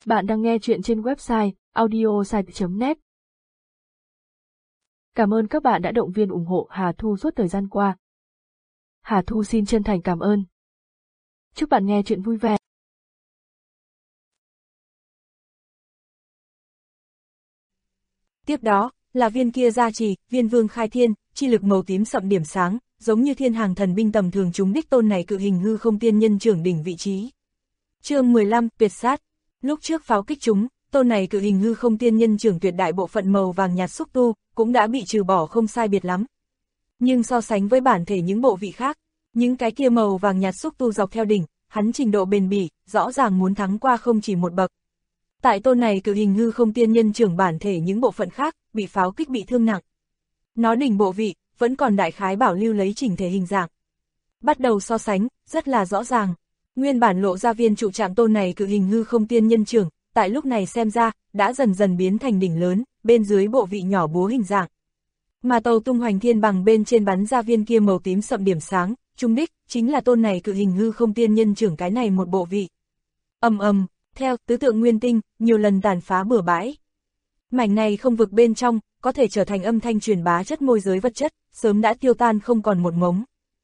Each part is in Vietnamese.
Bạn đang nghe chuyện trên website audiosite.net. Cảm ơn các bạn đã động viên ủng hộ Hà Thu suốt thời gian qua. Hà Thu xin chân thành cảm ơn. Chúc bạn nghe chuyện vui vẻ. Tiếp đó, là viên kia gia trì, viên vương khai thiên, chi lực màu tím sậm điểm sáng, giống như thiên hàng thần binh tầm thường trúng đích tôn này cự hình hư không tiên nhân trưởng đỉnh vị trí. Chương 15, tuyệt sát. Lúc trước pháo kích chúng, tôn này cự hình hư không tiên nhân trưởng tuyệt đại bộ phận màu vàng nhạt xúc tu, cũng đã bị trừ bỏ không sai biệt lắm. Nhưng so sánh với bản thể những bộ vị khác, những cái kia màu vàng nhạt xúc tu dọc theo đỉnh, hắn trình độ bền bỉ, rõ ràng muốn thắng qua không chỉ một bậc. Tại tôn này cự hình hư không tiên nhân trưởng bản thể những bộ phận khác, bị pháo kích bị thương nặng. Nó đỉnh bộ vị, vẫn còn đại khái bảo lưu lấy chỉnh thể hình dạng. Bắt đầu so sánh, rất là rõ ràng. Nguyên bản lộ ra viên trụ trạm tôn này cự hình hư không tiên nhân trưởng, tại lúc này xem ra, đã dần dần biến thành đỉnh lớn, bên dưới bộ vị nhỏ búa hình dạng. Mà tàu tung hoành thiên bằng bên trên bắn ra viên kia màu tím sậm điểm sáng, trung đích, chính là tôn này cự hình hư không tiên nhân trưởng cái này một bộ vị. Theo tứ tượng nguyên tinh, nhiều lần tàn phá bừa bãi. Mảnh này không vực bên trong, có thể trở thành âm thanh truyền bá chất môi giới vật chất, sớm đã tiêu tan không còn một mống.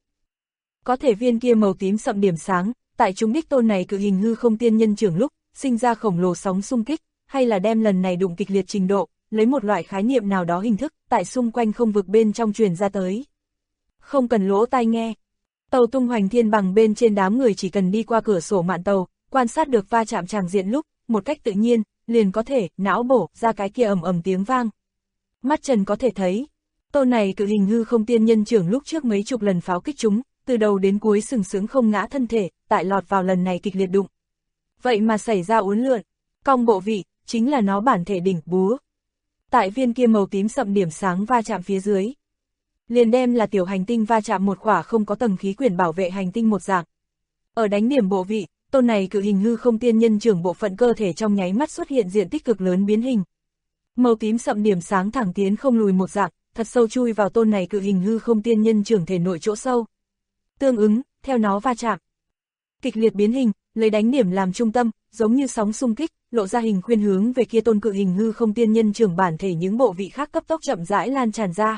Có thể viên kia màu tím sậm điểm sáng, tại chúng đích tôn này cự hình hư không tiên nhân trưởng lúc, sinh ra khổng lồ sóng xung kích, hay là đem lần này đụng kịch liệt trình độ, lấy một loại khái niệm nào đó hình thức, tại xung quanh không vực bên trong truyền ra tới. Không cần lỗ tai nghe. Tàu tung hoành thiên bằng bên trên đám người chỉ cần đi qua cửa sổ mạn tàu, quan sát được va chạm tràng diện lúc, một cách tự nhiên, liền có thể não bổ ra cái kia ầm ầm tiếng vang. Mắt trần có thể thấy, tôn này cự hình hư không tiên nhân trưởng lúc trước mấy chục lần pháo kích chúng, từ đầu đến cuối sừng sững không ngã thân thể, tại lọt vào lần này kịch liệt đụng. Vậy mà xảy ra uốn lượn, cong bộ vị, chính là nó bản thể đỉnh búa. Tại viên kia màu tím sậm điểm sáng va chạm phía dưới, liền đem là tiểu hành tinh va chạm một quả không có tầng khí quyển bảo vệ hành tinh một dạng. Ở đánh điểm bộ vị, tôn này cự hình hư không tiên nhân trưởng bộ phận cơ thể trong nháy mắt xuất hiện diện tích cực lớn biến hình. Màu tím sậm điểm sáng thẳng tiến không lùi một dạng, thật sâu chui vào tôn này cự hình hư không tiên nhân trưởng thể nội chỗ sâu. Tương ứng, theo nó va chạm, kịch liệt biến hình, lấy đánh điểm làm trung tâm, giống như sóng xung kích, lộ ra hình khuyên hướng về kia tôn cự hình hư không tiên nhân trưởng bản thể những bộ vị khác cấp tốc chậm rãi lan tràn ra.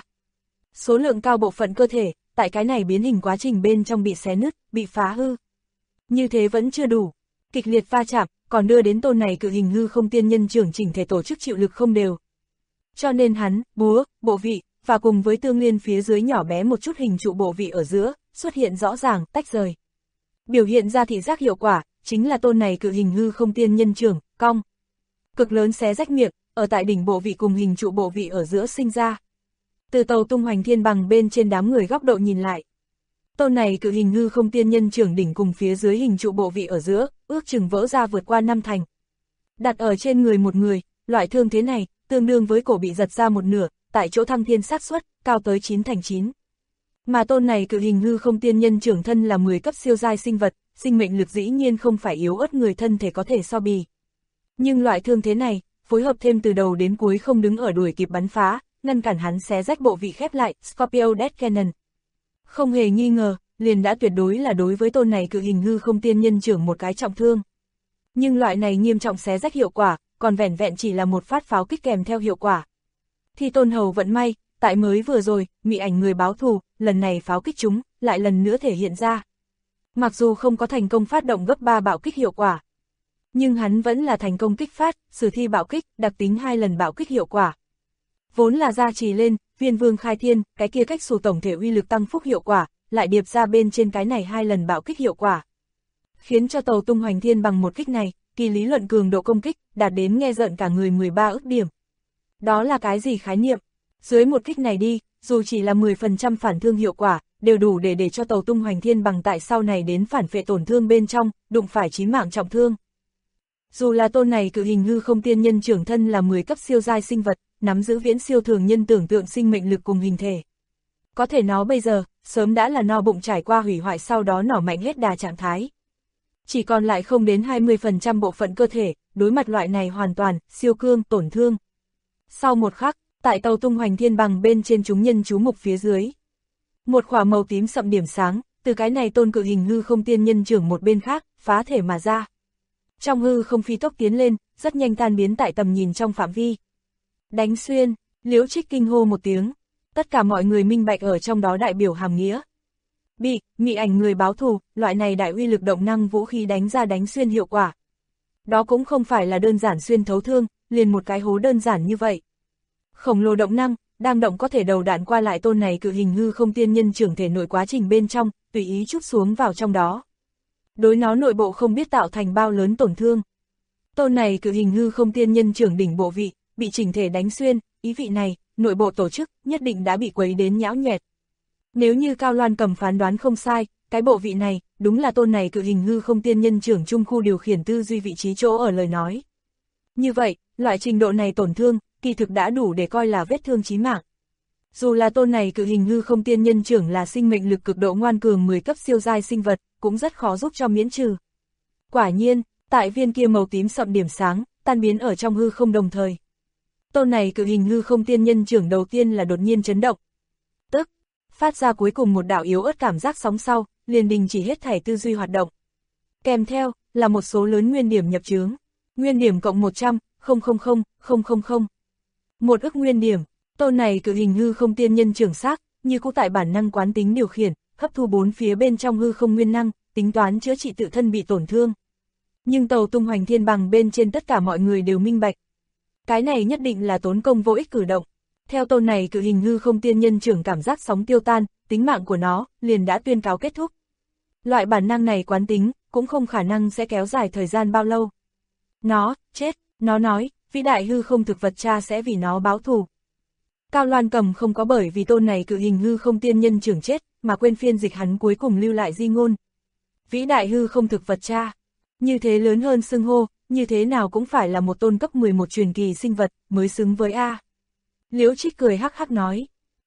Số lượng cao bộ phận cơ thể, tại cái này biến hình quá trình bên trong bị xé nứt, bị phá hư. Như thế vẫn chưa đủ, kịch liệt va chạm, còn đưa đến tôn này cự hình hư không tiên nhân trưởng chỉnh thể tổ chức chịu lực không đều. Cho nên hắn, búa, bộ vị, và cùng với tương liên phía dưới nhỏ bé một chút hình trụ bộ vị ở giữa, xuất hiện rõ ràng, tách rời. Biểu hiện ra thị giác hiệu quả, chính là tôn này cự hình hư không tiên nhân trưởng, cong. Cực lớn xé rách miệng, ở tại đỉnh bộ vị cùng hình trụ bộ vị ở giữa sinh ra. Từ tàu tung hoành thiên bằng bên trên đám người góc độ nhìn lại. Tôn này cự hình hư không tiên nhân trưởng đỉnh cùng phía dưới hình trụ bộ vị ở giữa, ước chừng vỡ ra vượt qua 5 thành. Đặt ở trên người một người, loại thương thế này, tương đương với cổ bị giật ra một nửa, tại chỗ thăng thiên xác suất, cao tới 9/9. Mà tôn này cự hình hư không tiên nhân trưởng thân là 10 cấp siêu giai sinh vật, sinh mệnh lực dĩ nhiên không phải yếu ớt người thân thể có thể so bì. Nhưng loại thương thế này, phối hợp thêm từ đầu đến cuối không đứng ở đuổi kịp bắn phá, ngăn cản hắn xé rách bộ vị khép lại, Scorpio Death Cannon. Không hề nghi ngờ, liền đã tuyệt đối là đối với tôn này cự hình hư không tiên nhân trưởng một cái trọng thương. Nhưng loại này nghiêm trọng xé rách hiệu quả, còn vẻn vẹn chỉ là một phát pháo kích kèm theo hiệu quả. Thì tôn hầu vận may, tại mới vừa rồi, mị ảnh người báo thù, lần này pháo kích chúng, lại lần nữa thể hiện ra. Mặc dù không có thành công phát động gấp 3 bạo kích hiệu quả, nhưng hắn vẫn là thành công kích phát, sử thi bạo kích, đặc tính 2 lần bạo kích hiệu quả. Vốn là gia trì lên, viên vương khai thiên, cái kia cách xù tổng thể uy lực tăng phúc hiệu quả, lại điệp ra bên trên cái này 2 lần bạo kích hiệu quả. Khiến cho tàu tung hoành thiên bằng một kích này, kỳ lý luận cường độ công kích, đạt đến nghe rợn cả người 13 ức điểm. Đó là cái gì khái niệm? Dưới một kích này đi, dù chỉ là 10% phản thương hiệu quả, đều đủ để cho tàu tung hoành thiên bằng tại sau này đến phản phệ tổn thương bên trong, đụng phải chí mạng trọng thương. Dù là tôn này cự hình hư không tiên nhân trưởng thân là 10 cấp siêu giai sinh vật, nắm giữ viễn siêu thường nhân tưởng tượng sinh mệnh lực cùng hình thể. Có thể nó bây giờ, sớm đã là no bụng trải qua hủy hoại sau đó nỏ mạnh hết đà trạng thái. Chỉ còn lại không đến 20% bộ phận cơ thể, đối mặt loại này hoàn toàn, siêu cương, tổn thương. Sau một khắc, tại tàu tung hoành thiên bằng bên trên chúng nhân chú mục phía dưới. Một quả màu tím sậm điểm sáng, từ cái này tôn cự hình hư không tiên nhân trưởng một bên khác, phá thể mà ra. trong hư không phi tốc tiến lên, rất nhanh tan biến tại tầm nhìn trong phạm vi. Đánh xuyên, Liễu Trích kinh hô một tiếng, tất cả mọi người minh bạch ở trong đó đại biểu hàm nghĩa. Mị ảnh người báo thù, loại này đại uy lực động năng vũ khí đánh ra đánh xuyên hiệu quả. Đó cũng không phải là đơn giản xuyên thấu thương, liền một cái hố đơn giản như vậy. Khổng lồ động năng, đang động có thể đầu đạn qua lại tôn này cự hình hư không tiên nhân trưởng thể nội quá trình bên trong, tùy ý chút xuống vào trong đó. Đối nó nội bộ không biết tạo thành bao lớn tổn thương. Tôn này cự hình hư không tiên nhân trưởng đỉnh bộ vị, bị chỉnh thể đánh xuyên, ý vị này, nội bộ tổ chức, nhất định đã bị quấy đến nhão nhoẹt. Nếu như Cao Loan Cầm phán đoán không sai, cái bộ vị này, đúng là tôn này cự hình hư không tiên nhân trưởng trung khu điều khiển tư duy vị trí chỗ ở lời nói. Như vậy, loại trình độ này tổn thương, kỳ thực đã đủ để coi là vết thương chí mạng. Dù là tôn này cự hình hư không tiên nhân trưởng là sinh mệnh lực cực độ ngoan cường 10 cấp siêu giai sinh vật, cũng rất khó giúp cho miễn trừ. Quả nhiên, tại viên kia màu tím sậm điểm sáng, tan biến ở trong hư không đồng thời. Tôn này cự hình hư không tiên nhân trưởng đầu tiên là đột nhiên chấn động. Tức, phát ra cuối cùng một đạo yếu ớt cảm giác sóng sau, liền đình chỉ hết thảy tư duy hoạt động. Kèm theo, là một số lớn nguyên điểm nhập chướng. Nguyên điểm cộng 100, 000, 1 ức nguyên điểm. Tôn này cự hình hư không tiên nhân trưởng xác, như cũ tại bản năng quán tính điều khiển, hấp thu bốn phía bên trong hư không nguyên năng, tính toán chữa trị tự thân bị tổn thương. Nhưng tàu tung hoành thiên bằng bên trên tất cả mọi người đều minh bạch. Cái này nhất định là tốn công vô ích cử động. Theo tôn này cự hình hư không tiên nhân trưởng cảm giác sóng tiêu tan, tính mạng của nó liền đã tuyên cáo kết thúc. Loại bản năng này quán tính, cũng không khả năng sẽ kéo dài thời gian bao lâu. Nó, chết, nó nói, vĩ đại hư không thực vật cha sẽ vì nó báo thù. Cao Loan Cầm không có bởi vì tôn này cự hình hư không tiên nhân trưởng chết, mà quên phiên dịch hắn cuối cùng lưu lại di ngôn. Vĩ đại hư không thực vật cha, như thế lớn hơn xưng hô, như thế nào cũng phải là một tôn cấp 11 truyền kỳ sinh vật, mới xứng với A. Liễu Trích cười hắc hắc nói.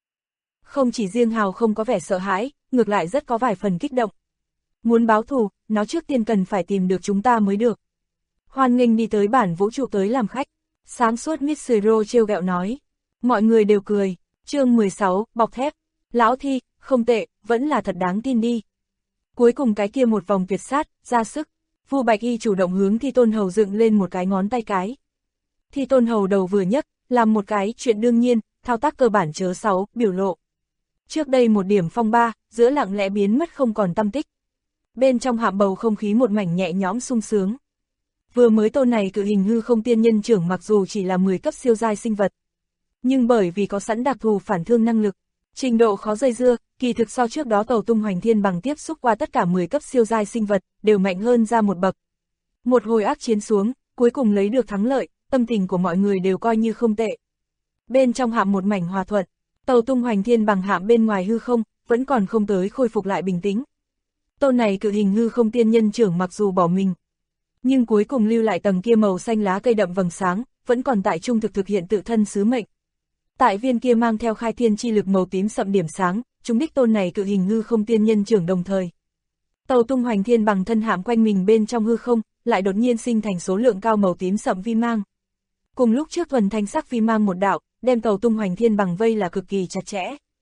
Không chỉ riêng hào không có vẻ sợ hãi, ngược lại rất có vài phần kích động. Muốn báo thù, nó trước tiên cần phải tìm được chúng ta mới được. Hoan nghênh đi tới bản vũ trụ tới làm khách. Sáng suốt Mitsuro trêu ghẹo nói. Mọi người đều cười. Chương 16, bọc thép. Lão Thi, không tệ, vẫn là thật đáng tin đi. Cuối cùng cái kia một vòng tuyệt sát, ra sức. Vu Bạch Y chủ động hướng Thi Tôn Hầu dựng lên một cái ngón tay cái. Thi Tôn Hầu đầu vừa nhấc, làm một cái chuyện đương nhiên, thao tác cơ bản chớ 6, biểu lộ. Trước đây một điểm phong ba, giữa lặng lẽ biến mất không còn tăm tích. Bên trong hạm bầu không khí một mảnh nhẹ nhõm sung sướng. Vừa mới tôn này cự hình hư không tiên nhân trưởng mặc dù chỉ là 10 cấp siêu giai sinh vật. Nhưng bởi vì có sẵn đặc thù phản thương năng lực, trình độ khó dây dưa, kỳ thực so trước đó tàu tung hoành thiên bằng tiếp xúc qua tất cả 10 cấp siêu giai sinh vật, đều mạnh hơn ra một bậc. Một hồi ác chiến xuống, cuối cùng lấy được thắng lợi, tâm tình của mọi người đều coi như không tệ. Bên trong hạm một mảnh hòa thuận, tàu tung hoành thiên bằng hạm bên ngoài hư không, vẫn còn không tới khôi phục lại bình tĩnh. Tôn này cự hình hư không tiên nhân trưởng mặc dù bỏ mình, nhưng cuối cùng lưu lại tầng kia màu xanh lá cây đậm vầng sáng, vẫn còn tại trung thực hiện tự thân sứ mệnh. Tại viên kia mang theo khai thiên chi lực màu tím sậm điểm sáng, chúng đích tôn này cự hình hư không tiên nhân trưởng đồng thời. Tàu tung hoành thiên bằng thân hạm quanh mình bên trong hư không, lại đột nhiên sinh thành số lượng cao màu tím sậm vi mang. Cùng lúc trước thuần thanh sắc vi mang một đạo, đem tàu tung hoành thiên bằng vây là cực kỳ chặt chẽ.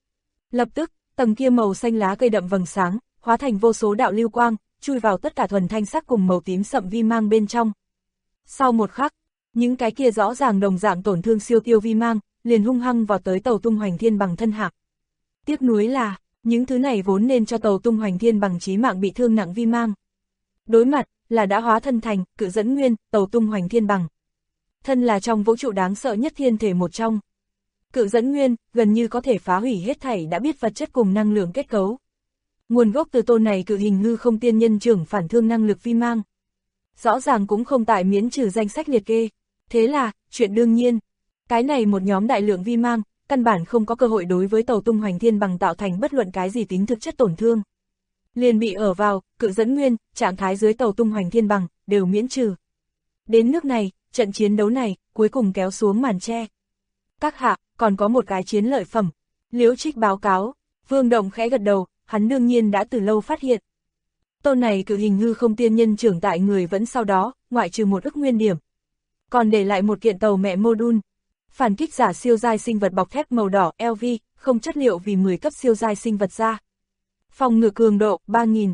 Lập tức, tầng kia màu xanh lá cây đậm vầng sáng, hóa thành vô số đạo lưu quang, chui vào tất cả thuần thanh sắc cùng màu tím sậm vi mang bên trong. Sau một khắc, những cái kia rõ ràng đồng dạng tổn thương siêu tiêu vi mang, liền hung hăng vào tới tàu tung hoành thiên bằng thân hạm. Tiếc nuối là, những thứ này vốn nên cho tàu tung hoành thiên bằng chí mạng bị thương nặng vi mang. Đối mặt, là đã hóa thân thành, cự dẫn nguyên, tàu tung hoành thiên bằng. Thân là trong vũ trụ đáng sợ nhất thiên thể một trong. Cự dẫn nguyên, gần như có thể phá hủy hết thảy đã biết vật chất cùng năng lượng kết cấu. Nguồn gốc từ tôn này cự hình hư không tiên nhân trưởng phản thương năng lực vi mang. Rõ ràng cũng không tại miễn trừ danh sách liệt kê. Thế là, chuyện đương nhiên, cái này một nhóm đại lượng vi mang, căn bản không có cơ hội đối với tàu tung hoành thiên bằng tạo thành bất luận cái gì tính thực chất tổn thương. Liền bị ở vào, cự dẫn nguyên, trạng thái dưới tàu tung hoành thiên bằng, đều miễn trừ. Đến nước này, trận chiến đấu này, cuối cùng kéo xuống màn che. Các hạ, còn có một cái chiến lợi phẩm. Liễu Trích báo cáo, Vương Động khẽ gật đầu, hắn đương nhiên đã từ lâu phát hiện. Tôn này cự hình hư không tiên nhân trưởng tại người vẫn sau đó, ngoại trừ 1 ức nguyên điểm. Còn để lại một kiện tàu mẹ module. Phản kích giả siêu giai sinh vật bọc thép màu đỏ LV, không chất liệu vì 10 cấp siêu giai sinh vật ra. Phòng ngự cường độ 3000.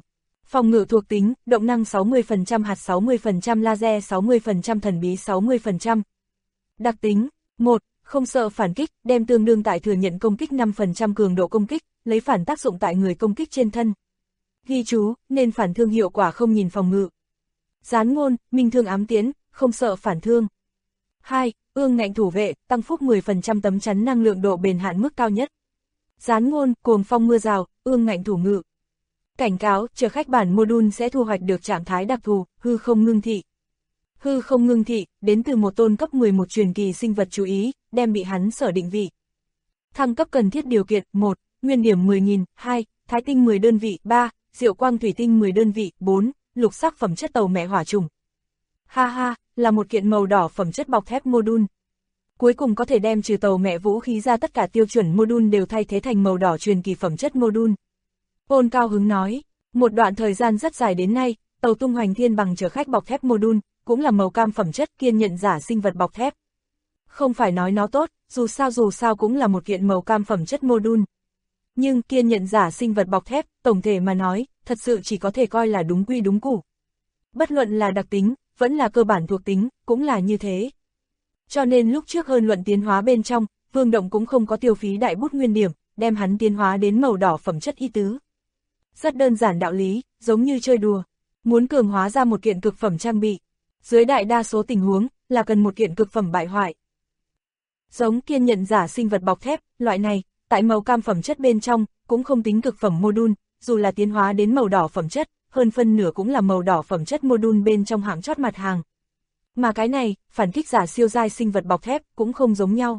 Phòng ngự thuộc tính, động năng 60%, hạt 60%, laser 60%, thần bí 60%. Đặc tính, 1. Không sợ phản kích, đem tương đương tại thừa nhận công kích 5% cường độ công kích, lấy phản tác dụng tại người công kích trên thân. Ghi chú, nên phản thương hiệu quả không nhìn phòng ngự. Gián ngôn, minh thương ám tiễn, không sợ phản thương. 2. Ương ngạnh thủ vệ, tăng phúc 10% tấm chắn năng lượng độ bền hạn mức cao nhất. Gián ngôn, cuồng phong mưa rào, ương ngạnh thủ ngự. Cảnh cáo, chờ khách bản module sẽ thu hoạch được trạng thái đặc thù, hư không ngưng thị. Hư không ngưng thị, đến từ một tôn cấp 11 truyền kỳ sinh vật chú ý, đem bị hắn sở định vị. Thăng cấp cần thiết điều kiện, 1. Nguyên điểm 10.000, 2. Thái tinh 10 đơn vị, 3. Diệu quang thủy tinh 10 đơn vị, 4. Lục sắc phẩm chất tàu mẹ hỏa trùng. Ha ha, là một kiện màu đỏ phẩm chất bọc thép module. Cuối cùng có thể đem trừ tàu mẹ vũ khí ra tất cả tiêu chuẩn module đều thay thế thành màu đỏ truyền kỳ phẩm chất module. Ôn cao hứng nói, một đoạn thời gian rất dài đến nay, tàu tung hoành thiên bằng chở khách bọc thép module, cũng là màu cam phẩm chất kiên nhận giả sinh vật bọc thép. Không phải nói nó tốt, dù sao cũng là một kiện màu cam phẩm chất module. Nhưng kiên nhận giả sinh vật bọc thép, tổng thể mà nói, thật sự chỉ có thể coi là đúng quy đúng củ. Bất luận là đặc tính, vẫn là cơ bản thuộc tính, cũng là như thế. Cho nên lúc trước hơn luận tiến hóa bên trong, Vương Động cũng không có tiêu phí đại bút nguyên điểm, đem hắn tiến hóa đến màu đỏ phẩm chất y tứ. Rất đơn giản đạo lý, giống như chơi đùa. Muốn cường hóa ra một kiện cực phẩm trang bị, dưới đại đa số tình huống, là cần một kiện cực phẩm bại hoại. Giống kiên nhận giả sinh vật bọc thép, loại này, tại màu cam phẩm chất bên trong, cũng không tính cực phẩm module, dù là tiến hóa đến màu đỏ phẩm chất, hơn phân nửa cũng là màu đỏ phẩm chất module bên trong hạng chót mặt hàng. Mà cái này, phản kích giả siêu giai sinh vật bọc thép, cũng không giống nhau.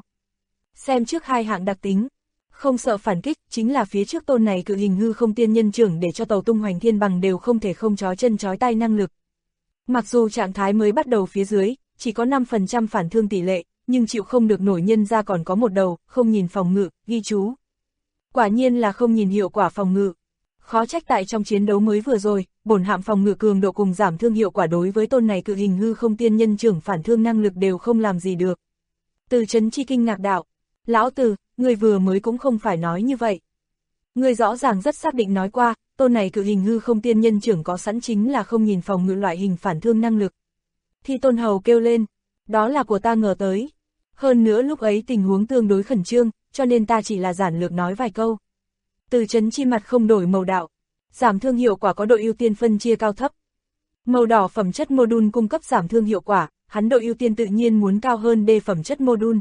Xem trước hai hạng đặc tính. Không sợ phản kích, chính là phía trước tôn này cự hình hư không tiên nhân trưởng để cho tàu tung hoành thiên bằng đều không thể không chói chân chói tay năng lực. Mặc dù trạng thái mới bắt đầu phía dưới, chỉ có 5% phản thương tỷ lệ, nhưng chịu không được nổi nhân ra còn có một đầu, không nhìn phòng ngự, ghi chú. Quả nhiên là không nhìn hiệu quả phòng ngự. Khó trách tại trong chiến đấu mới vừa rồi, bổn hạm phòng ngự cường độ cùng giảm thương hiệu quả đối với tôn này cự hình hư không tiên nhân trưởng phản thương năng lực đều không làm gì được. Từ Trấn Chi kinh ngạc đạo, lão Từ, người vừa mới cũng không phải nói như vậy. Người rõ ràng rất xác định nói qua, tôn này cự hình hư không tiên nhân trưởng có sẵn chính là không nhìn phòng ngự loại hình phản thương năng lực. Thì Tôn Hầu kêu lên, đó là của ta ngờ tới. Hơn nữa lúc ấy tình huống tương đối khẩn trương, cho nên ta chỉ là giản lược nói vài câu. Từ Trấn Chi mặt không đổi màu đạo, giảm thương hiệu quả có độ ưu tiên phân chia cao thấp. Màu đỏ phẩm chất module cung cấp giảm thương hiệu quả, hắn độ ưu tiên tự nhiên muốn cao hơn D phẩm chất module.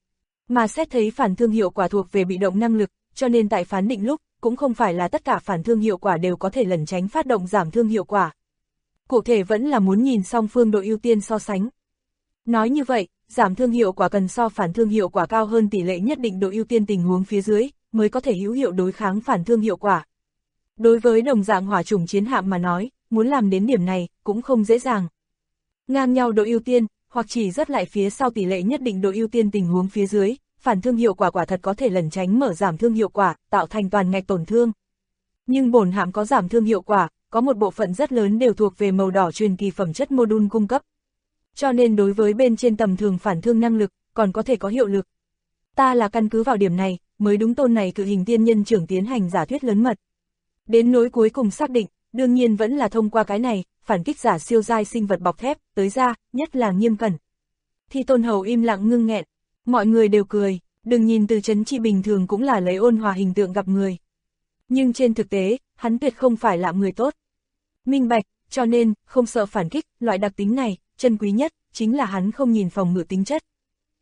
Mà xét thấy phản thương hiệu quả thuộc về bị động năng lực, cho nên tại phán định lúc, cũng không phải là tất cả phản thương hiệu quả đều có thể lẩn tránh phát động giảm thương hiệu quả. Cụ thể vẫn là muốn nhìn song phương độ ưu tiên so sánh. Nói như vậy, giảm thương hiệu quả cần so phản thương hiệu quả cao hơn tỷ lệ nhất định độ ưu tiên tình huống phía dưới, mới có thể hữu hiệu đối kháng phản thương hiệu quả. Đối với đồng dạng hỏa chủng chiến hạm mà nói, muốn làm đến điểm này, cũng không dễ dàng. Ngang nhau độ ưu tiên, hoặc chỉ rất lại phía sau tỷ lệ nhất định độ ưu tiên tình huống phía dưới, phản thương hiệu quả quả thật có thể lẩn tránh mở giảm thương hiệu quả, tạo thành toàn ngạch tổn thương. Nhưng bổn hạm có giảm thương hiệu quả, có một bộ phận rất lớn đều thuộc về màu đỏ truyền kỳ phẩm chất module cung cấp. Cho nên đối với bên trên tầm thường phản thương năng lực, còn có thể có hiệu lực. Ta là căn cứ vào điểm này, mới đúng tôn này cự hình tiên nhân trưởng tiến hành giả thuyết lớn mật. Đến nỗi cuối cùng xác định, đương nhiên vẫn là thông qua cái này, phản kích giả siêu giai sinh vật bọc thép, tới ra, nhất là nghiêm cẩn. Thì Tôn Hầu im lặng ngưng nghẹn, mọi người đều cười, đừng nhìn Từ Trấn Chi bình thường cũng là lấy ôn hòa hình tượng gặp người. Nhưng trên thực tế, hắn tuyệt không phải là người tốt. Minh bạch, cho nên, không sợ phản kích, loại đặc tính này, chân quý nhất, chính là hắn không nhìn phòng ngự tính chất.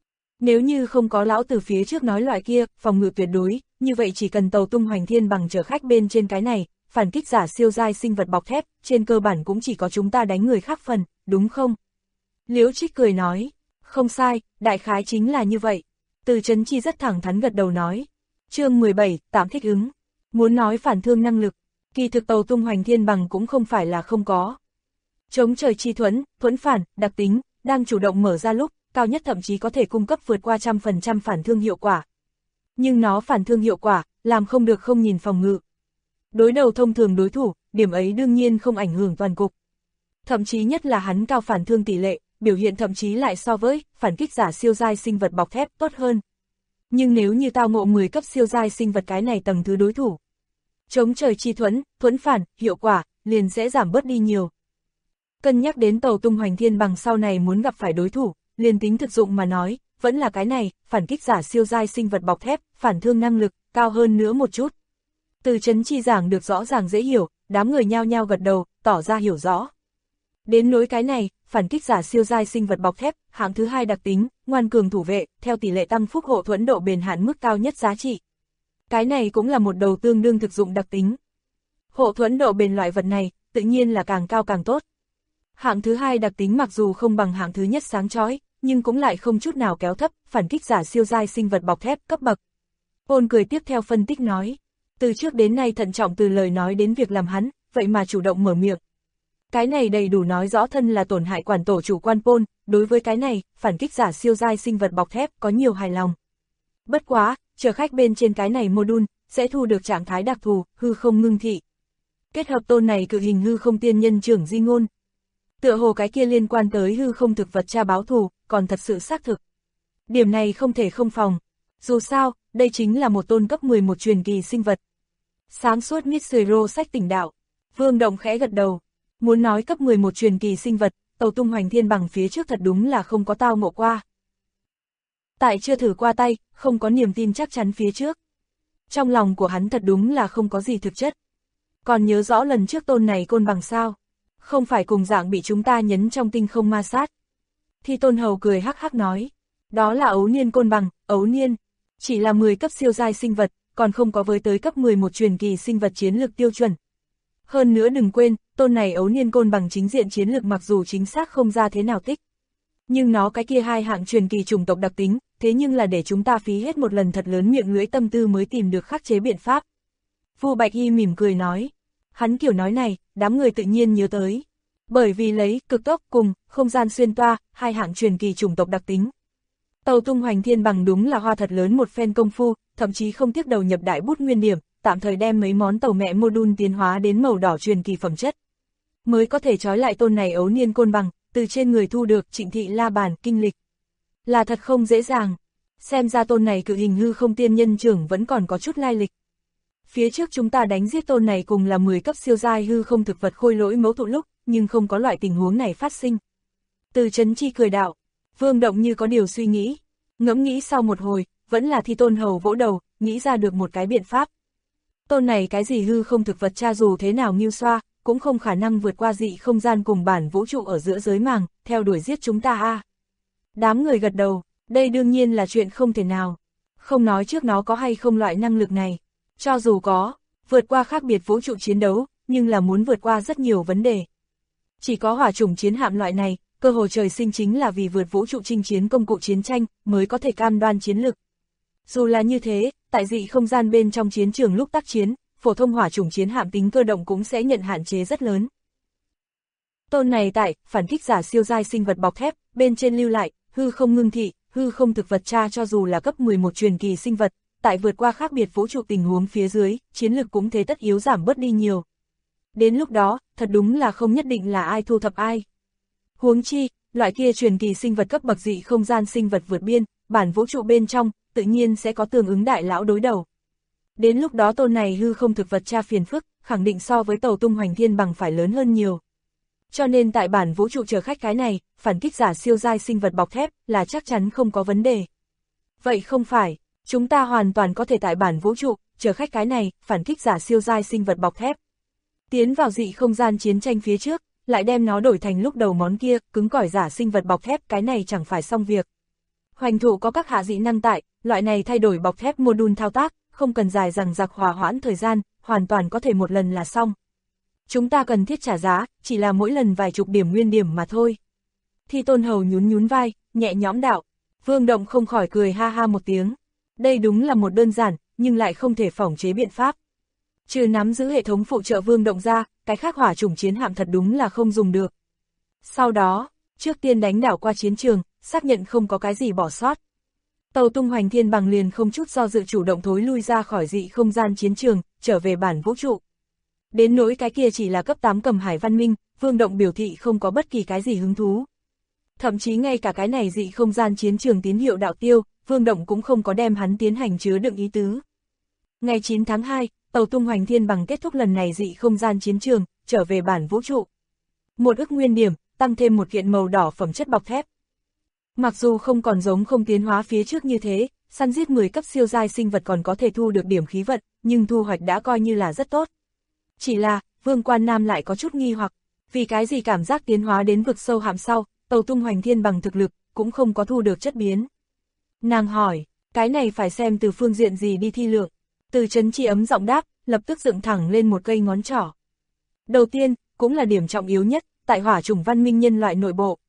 Nếu như không có lão từ phía trước nói loại kia, phòng ngự tuyệt đối, như vậy chỉ cần tàu tung hoành thiên bằng chở khách bên trên cái này, phản kích giả siêu giai sinh vật bọc thép, trên cơ bản cũng chỉ có chúng ta đánh người khác phần, đúng không? Liễu Trích cười nói, không sai, đại khái chính là như vậy. Từ Trấn Chi rất thẳng thắn gật đầu nói. Chương 17, tạm thích ứng. Muốn nói phản thương năng lực, kỳ thực tàu tung hoành thiên bằng cũng không phải là không có. Chống trời chi thuẫn, thuẫn phản, đặc tính, đang chủ động mở ra lúc, cao nhất thậm chí có thể cung cấp vượt qua 100% phản thương hiệu quả. Nhưng nó phản thương hiệu quả, làm không được không nhìn phòng ngự. Đối đầu thông thường đối thủ, điểm ấy đương nhiên không ảnh hưởng toàn cục. Thậm chí nhất là hắn cao phản thương tỷ lệ, biểu hiện thậm chí lại so với phản kích giả siêu giai sinh vật bọc thép tốt hơn. Nhưng nếu như tao ngộ 10 cấp siêu giai sinh vật cái này tầng thứ đối thủ, chống trời chi thuẫn, thuẫn phản, hiệu quả, liền sẽ giảm bớt đi nhiều. Cân nhắc đến tàu tung hoành thiên bằng sau này muốn gặp phải đối thủ, liền tính thực dụng mà nói, vẫn là cái này, phản kích giả siêu giai sinh vật bọc thép, phản thương năng lực, cao hơn nữa một chút. Từ Trấn Chi giảng được rõ ràng dễ hiểu, đám người nhao nhao gật đầu, tỏ ra hiểu rõ. Đến nỗi cái này, phản kích giả siêu giai sinh vật bọc thép, hạng thứ 2 đặc tính, ngoan cường thủ vệ, theo tỷ lệ tăng phúc hộ thuẫn độ bền hạn mức cao nhất giá trị. Cái này cũng là một đầu tương đương thực dụng đặc tính. Hộ thuẫn độ bền loại vật này, tự nhiên là càng cao càng tốt. Hạng thứ 2 đặc tính mặc dù không bằng hạng thứ nhất sáng chói, nhưng cũng lại không chút nào kéo thấp, phản kích giả siêu giai sinh vật bọc thép cấp bậc. Ôn cười tiếp theo phân tích nói, từ trước đến nay thận trọng từ lời nói đến việc làm hắn, vậy mà chủ động mở miệng. Cái này đầy đủ nói rõ thân là tổn hại quản tổ chủ quan Pôn, đối với cái này, phản kích giả siêu giai sinh vật bọc thép có nhiều hài lòng. Bất quá, chở khách bên trên cái này module, sẽ thu được trạng thái đặc thù, hư không ngưng thị. Kết hợp tôn này cự hình hư không tiên nhân trưởng di ngôn. Tựa hồ cái kia liên quan tới hư không thực vật tra báo thù, còn thật sự xác thực. Điểm này không thể không phòng. Dù sao, đây chính là một tôn cấp 11 truyền kỳ sinh vật. Sáng suốt Mitsuro sách tỉnh đạo. Vương Động khẽ gật đầu. Muốn nói cấp 11 truyền kỳ sinh vật, tàu tung hoành thiên bằng phía trước thật đúng là không có tao ngộ qua. Tại chưa thử qua tay, không có niềm tin chắc chắn phía trước. Trong lòng của hắn thật đúng là không có gì thực chất. Còn nhớ rõ lần trước tôn này côn bằng sao? Không phải cùng dạng bị chúng ta nhấn trong tinh không ma sát. Thi Tôn Hầu cười hắc hắc nói. Đó là ấu niên côn bằng, ấu niên. Chỉ là 10 cấp siêu giai sinh vật, còn không có với tới cấp 11 truyền kỳ sinh vật chiến lược tiêu chuẩn. Hơn nữa đừng quên, tôn này ấu niên côn bằng chính diện chiến lược mặc dù chính xác không ra thế nào tích. Nhưng nó cái kia 2 hạng truyền kỳ chủng tộc đặc tính, thế nhưng là để chúng ta phí hết một lần thật lớn miệng lưỡi tâm tư mới tìm được khắc chế biện pháp. Vu Bạch Y mỉm cười nói. Hắn kiểu nói này, đám người tự nhiên nhớ tới. Bởi vì lấy cực tốc cùng không gian xuyên toa, 2 hạng truyền kỳ chủng tộc đặc tính. Tàu tung hoành thiên bằng đúng là hoa thật lớn một phen công phu, thậm chí không tiếc đầu nhập đại bút nguyên điểm, tạm thời đem mấy món tàu mẹ module tiến hóa đến màu đỏ truyền kỳ phẩm chất. Mới có thể trói lại tôn này ấu niên côn bằng, từ trên người thu được Trịnh Thị La Bàn kinh lịch. Là thật không dễ dàng. Xem ra tôn này cự hình hư không tiên nhân trưởng vẫn còn có chút lai lịch. Phía trước chúng ta đánh giết tôn này cùng là 10 cấp siêu giai hư không thực vật khôi lỗi mẫu thụ lúc, nhưng không có loại tình huống này phát sinh. Từ Trấn Chi cười đạo, Vương Động như có điều suy nghĩ, ngẫm nghĩ sau một hồi, vẫn là Thi Tôn Hầu vỗ đầu, nghĩ ra được một cái biện pháp. Tôn này cái gì hư không thực vật cha dù thế nào mưu xoa, cũng không khả năng vượt qua dị không gian cùng bản vũ trụ ở giữa giới màng, theo đuổi giết chúng ta a. Đám người gật đầu, đây đương nhiên là chuyện không thể nào. Không nói trước nó có hay không loại năng lực này. Cho dù có, vượt qua khác biệt vũ trụ chiến đấu, nhưng là muốn vượt qua rất nhiều vấn đề. Chỉ có hỏa chủng chiến hạm loại này, cơ hội trời sinh chính là vì vượt vũ trụ chinh chiến công cụ chiến tranh, mới có thể cam đoan chiến lực. Dù là như thế, tại dị không gian bên trong chiến trường lúc tác chiến, phổ thông hỏa chủng chiến hạm tính cơ động cũng sẽ nhận hạn chế rất lớn. Tôn này tại, phản kích giả siêu giai sinh vật bọc thép, bên trên lưu lại, hư không ngưng thị, hư không thực vật tra cho dù là cấp 11 truyền kỳ sinh vật, tại vượt qua khác biệt vũ trụ tình huống phía dưới, chiến lực cũng thế tất yếu giảm bớt đi nhiều. Đến lúc đó, thật đúng là không nhất định là ai thu thập ai. Huống chi, loại kia truyền kỳ sinh vật cấp bậc dị không gian sinh vật vượt biên, bản vũ trụ bên trong, tự nhiên sẽ có tương ứng đại lão đối đầu. Đến lúc đó tôn này hư không thực vật tra phiền phức, khẳng định so với tàu tung hoành thiên bằng phải lớn hơn nhiều. Cho nên tại bản vũ trụ chở khách cái này, phản kích giả siêu giai sinh vật bọc thép là chắc chắn không có vấn đề. Vậy không phải, chúng ta hoàn toàn có thể tại bản vũ trụ, chở khách cái này, phản kích giả siêu giai sinh vật bọc thép. Tiến vào dị không gian chiến tranh phía trước, lại đem nó đổi thành lúc đầu món kia, cứng cỏi giả sinh vật bọc thép cái này chẳng phải xong việc. Hoành thụ có các hạ dị năng tại, loại này thay đổi bọc thép module thao tác, không cần dài dằng dặc hòa hoãn thời gian, hoàn toàn có thể một lần là xong. Chúng ta cần thiết trả giá, chỉ là mỗi lần vài chục điểm nguyên điểm mà thôi. Thi Tôn Hầu nhún vai, nhẹ nhõm đạo. Vương Động không khỏi cười ha ha một tiếng. Đây đúng là một đơn giản, nhưng lại không thể phỏng chế biện pháp. Trừ nắm giữ hệ thống phụ trợ Vương Động ra, cái khác hỏa chủng chiến hạm thật đúng là không dùng được. Sau đó, trước tiên đánh đảo qua chiến trường, xác nhận không có cái gì bỏ sót. Tàu tung hoành thiên bằng liền không chút do dự chủ động thối lui ra khỏi dị không gian chiến trường, trở về bản vũ trụ. Đến nỗi cái kia chỉ là cấp 8 cầm hải văn minh, Vương Động biểu thị không có bất kỳ cái gì hứng thú. Thậm chí ngay cả cái này dị không gian chiến trường tín hiệu đạo tiêu, Vương Động cũng không có đem hắn tiến hành chứa đựng ý tứ. Ngày 9 tháng 2, tàu tung hoành thiên bằng kết thúc lần này dị không gian chiến trường, trở về bản vũ trụ. 1 ức nguyên điểm, tăng thêm một kiện màu đỏ phẩm chất bọc thép. Mặc dù không còn giống không tiến hóa phía trước như thế, săn giết 10 cấp siêu giai sinh vật còn có thể thu được điểm khí vận, nhưng thu hoạch đã coi như là rất tốt. Chỉ là, Vương Quan Nam lại có chút nghi hoặc, vì cái gì cảm giác tiến hóa đến vực sâu hạm sau, tàu tung hoành thiên bằng thực lực, cũng không có thu được chất biến. Nàng hỏi, cái này phải xem từ phương diện gì đi thi lượng. Từ Chấn Chi ấm giọng đáp, lập tức dựng thẳng lên một cây ngón trỏ. Đầu tiên, cũng là điểm trọng yếu nhất, tại hỏa chủng văn minh nhân loại nội bộ.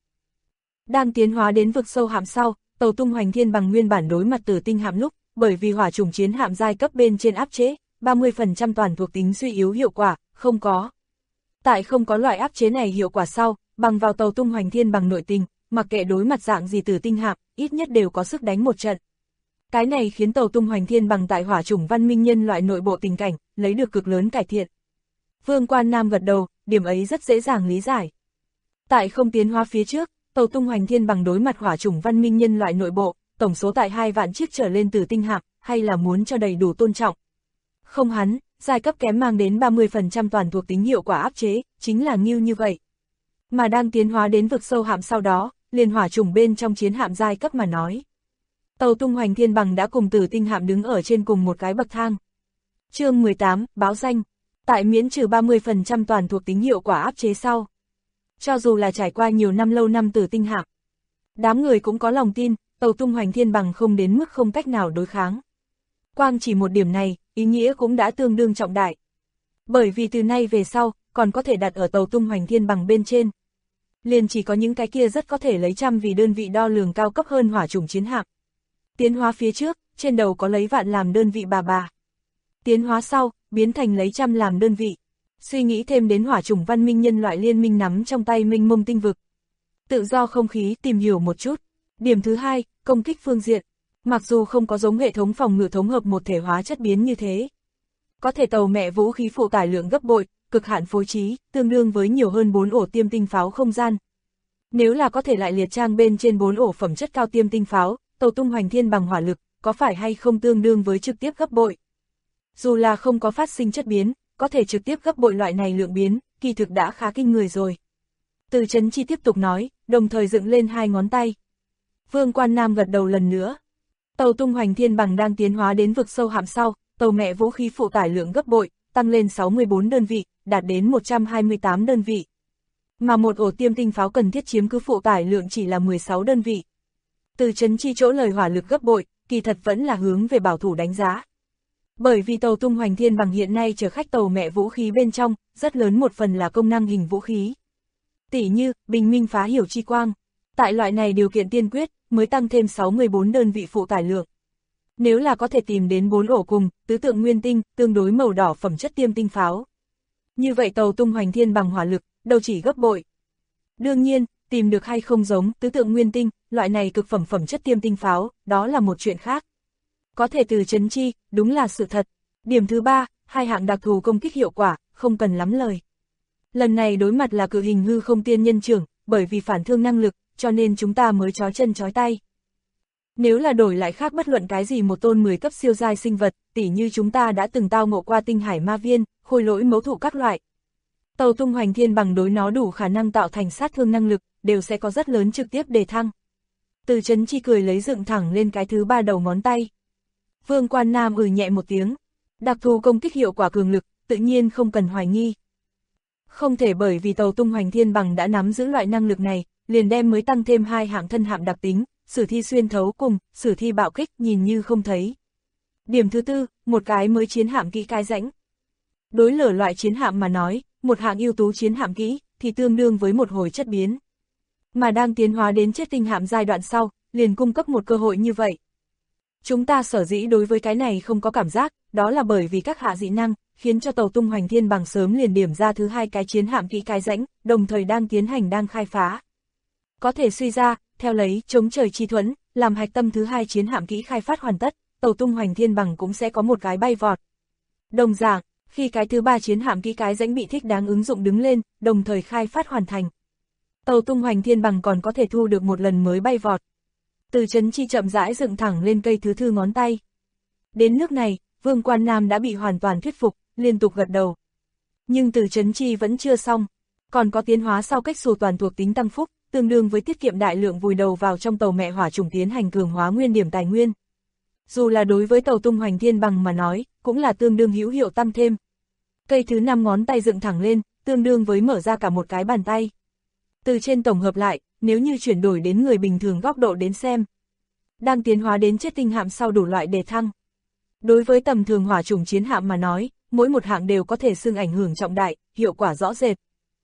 Đang tiến hóa đến vực sâu hạm sau, tàu tung hoành thiên bằng nguyên bản đối mặt Tử Tinh hạm lúc, bởi vì hỏa chủng chiến hạm giai cấp bên trên áp chế, 30% toàn thuộc tính suy yếu hiệu quả, không có. Tại không có loại áp chế này hiệu quả sau, bằng vào tàu tung hoành thiên bằng nội tình, mặc kệ đối mặt dạng gì Tử Tinh hạm, ít nhất đều có sức đánh một trận. Cái này khiến tàu tung hoành thiên bằng tại hỏa chủng văn minh nhân loại nội bộ tình cảnh, lấy được cực lớn cải thiện. Vương Quan Nam gật đầu, điểm ấy rất dễ dàng lý giải. Tại không tiến hóa phía trước, tàu tung hoành thiên bằng đối mặt hỏa chủng văn minh nhân loại nội bộ, tổng số tại 2 vạn chiếc trở lên Tử Tinh hạm, hay là muốn cho đầy đủ tôn trọng. Không hắn, giai cấp kém mang đến 30% toàn thuộc tính hiệu quả áp chế, chính là nghiêu như vậy. Mà đang tiến hóa đến vực sâu hạm sau đó, liền hỏa chủng bên trong chiến hạm giai cấp mà nói. Tàu tung hoành thiên bằng đã cùng Tử Tinh hạm đứng ở trên cùng một cái bậc thang. Chương 18, báo danh. Tại miễn trừ 30% toàn thuộc tính hiệu quả áp chế sau. Cho dù là trải qua nhiều năm lâu năm Tử Tinh hạm, đám người cũng có lòng tin, tàu tung hoành thiên bằng không đến mức không cách nào đối kháng. Quang chỉ một điểm này, ý nghĩa cũng đã tương đương trọng đại. Bởi vì từ nay về sau, còn có thể đặt ở tàu tung hoành thiên bằng bên trên. Liền chỉ có những cái kia rất có thể lấy trăm vì đơn vị đo lường cao cấp hơn hỏa chủng chiến hạm. Tiến hóa phía trước, trên đầu có lấy vạn làm đơn vị bà. Tiến hóa sau, biến thành lấy trăm làm đơn vị. Suy nghĩ thêm đến hỏa chủng văn minh nhân loại liên minh nắm trong tay mênh mông tinh vực. Tự do không khí tìm hiểu một chút. Điểm thứ hai, công kích phương diện. Mặc dù không có giống hệ thống phòng ngự thống hợp một thể hóa chất biến như thế. Có thể tàu mẹ vũ khí phụ tải lượng gấp bội, cực hạn phối trí, tương đương với nhiều hơn 4 ổ tiêm tinh pháo không gian. Nếu là có thể lại liệt trang bên trên 4 ổ phẩm chất cao tiêm tinh pháo, tàu tung hoành thiên bằng hỏa lực, có phải hay không tương đương với trực tiếp gấp bội? Dù là không có phát sinh chất biến, có thể trực tiếp gấp bội loại này lượng biến, kỳ thực đã khá kinh người rồi. Từ Chấn Chi tiếp tục nói, đồng thời dựng lên 2 ngón tay. Vương Quan Nam gật đầu lần nữa. Tàu tung hoành thiên bằng đang tiến hóa đến vực sâu hạm sau, tàu mẹ vũ khí phụ tải lượng gấp bội, tăng lên 64 đơn vị, đạt đến 128 đơn vị. Mà một ổ tiêm tinh pháo cần thiết chiếm cứ phụ tải lượng chỉ là 16 đơn vị. Từ Chấn Chi chỗ lời hỏa lực gấp bội, kỳ thật vẫn là hướng về bảo thủ đánh giá. Bởi vì tàu tung hoành thiên bằng hiện nay chở khách tàu mẹ vũ khí bên trong, rất lớn một phần là công năng hình vũ khí. Tỉ như, bình minh phá hiểu chi quang. Tại loại này điều kiện tiên quyết, mới tăng thêm 64 đơn vị phụ tải lượng. Nếu là có thể tìm đến 4 ổ cùng, tứ tượng nguyên tinh, tương đối màu đỏ phẩm chất tiêm tinh pháo. Như vậy tàu tung hoành thiên bằng hỏa lực, đâu chỉ gấp bội. Đương nhiên, tìm được hay không giống tứ tượng nguyên tinh, loại này cực phẩm phẩm chất tiêm tinh pháo, đó là một chuyện khác. Có thể từ Chấn Chi, đúng là sự thật. Điểm thứ 3, 2 hạng đặc thù công kích hiệu quả, không cần lắm lời. Lần này đối mặt là cự hình hư không tiên nhân trưởng, bởi vì phản thương năng lực, cho nên chúng ta mới trói chân trói tay. Nếu là đổi lại khác bất luận cái gì một tôn 10 cấp siêu giai sinh vật, tỉ như chúng ta đã từng tao ngộ qua tinh hải ma viên, khôi lỗi mấu thủ các loại. Tàu tung hoành thiên bằng đối nó đủ khả năng tạo thành sát thương năng lực, đều sẽ có rất lớn trực tiếp đề thăng. Từ Chấn Chi cười lấy dựng thẳng lên cái thứ 3 đầu ngón tay. Vương Quan Nam nhẹ một tiếng. Đặc thù công kích hiệu quả cường lực, tự nhiên không cần hoài nghi. Không thể bởi vì tàu tung hoành thiên bằng đã nắm giữ loại năng lực này, liền đem mới tăng thêm 2 hạng thân hạm đặc tính, sử thi xuyên thấu cùng, sử thi bạo kích nhìn như không thấy. Điểm thứ 4, một cái mới chiến hạm kỹ cái rãnh. Đối lở loại chiến hạm mà nói, một hạng ưu tú chiến hạm kỹ, thì tương đương với một hồi chất biến. Mà đang tiến hóa đến chết tinh hạm giai đoạn sau, liền cung cấp một cơ hội như vậy. Chúng ta sở dĩ đối với cái này không có cảm giác, đó là bởi vì các hạ dị năng, khiến cho tàu tung hoành thiên bằng sớm liền điểm ra thứ 2 cái chiến hạm kỹ cái rãnh, đồng thời đang khai phá. Có thể suy ra, theo lấy chống trời chi thuẫn, làm hạch tâm thứ 2 chiến hạm kỹ khai phát hoàn tất, tàu tung hoành thiên bằng cũng sẽ có một cái bay vọt. Đồng dạng, khi cái thứ 3 chiến hạm kỹ cái rãnh bị thích đáng ứng dụng đứng lên, đồng thời khai phát hoàn thành. Tàu tung hoành thiên bằng còn có thể thu được một lần mới bay vọt. Từ Chấn Chi chậm rãi dựng thẳng lên cây thứ thư ngón tay. Đến nước này, Vương Quan Nam đã bị hoàn toàn thuyết phục, liên tục gật đầu. Nhưng từ trấn chi vẫn chưa xong, còn có tiến hóa sau cách xù toàn thuộc tính tăng phúc, tương đương với tiết kiệm đại lượng vùi đầu vào trong tàu mẹ hỏa trùng tiến hành cường hóa nguyên điểm tài nguyên. Dù là đối với tàu tung hoành thiên bằng mà nói, cũng là tương đương hữu hiệu tăng thêm. Cây thứ 5 ngón tay dựng thẳng lên, tương đương với mở ra cả một cái bàn tay. Từ trên tổng hợp lại, nếu như chuyển đổi đến người bình thường góc độ đến xem, đang tiến hóa đến chết tinh hạm sau đủ loại đề thăng. Đối với tầm thường hỏa trùng chiến hạm mà nói, mỗi một hạng đều có thể xưng ảnh hưởng trọng đại, hiệu quả rõ rệt.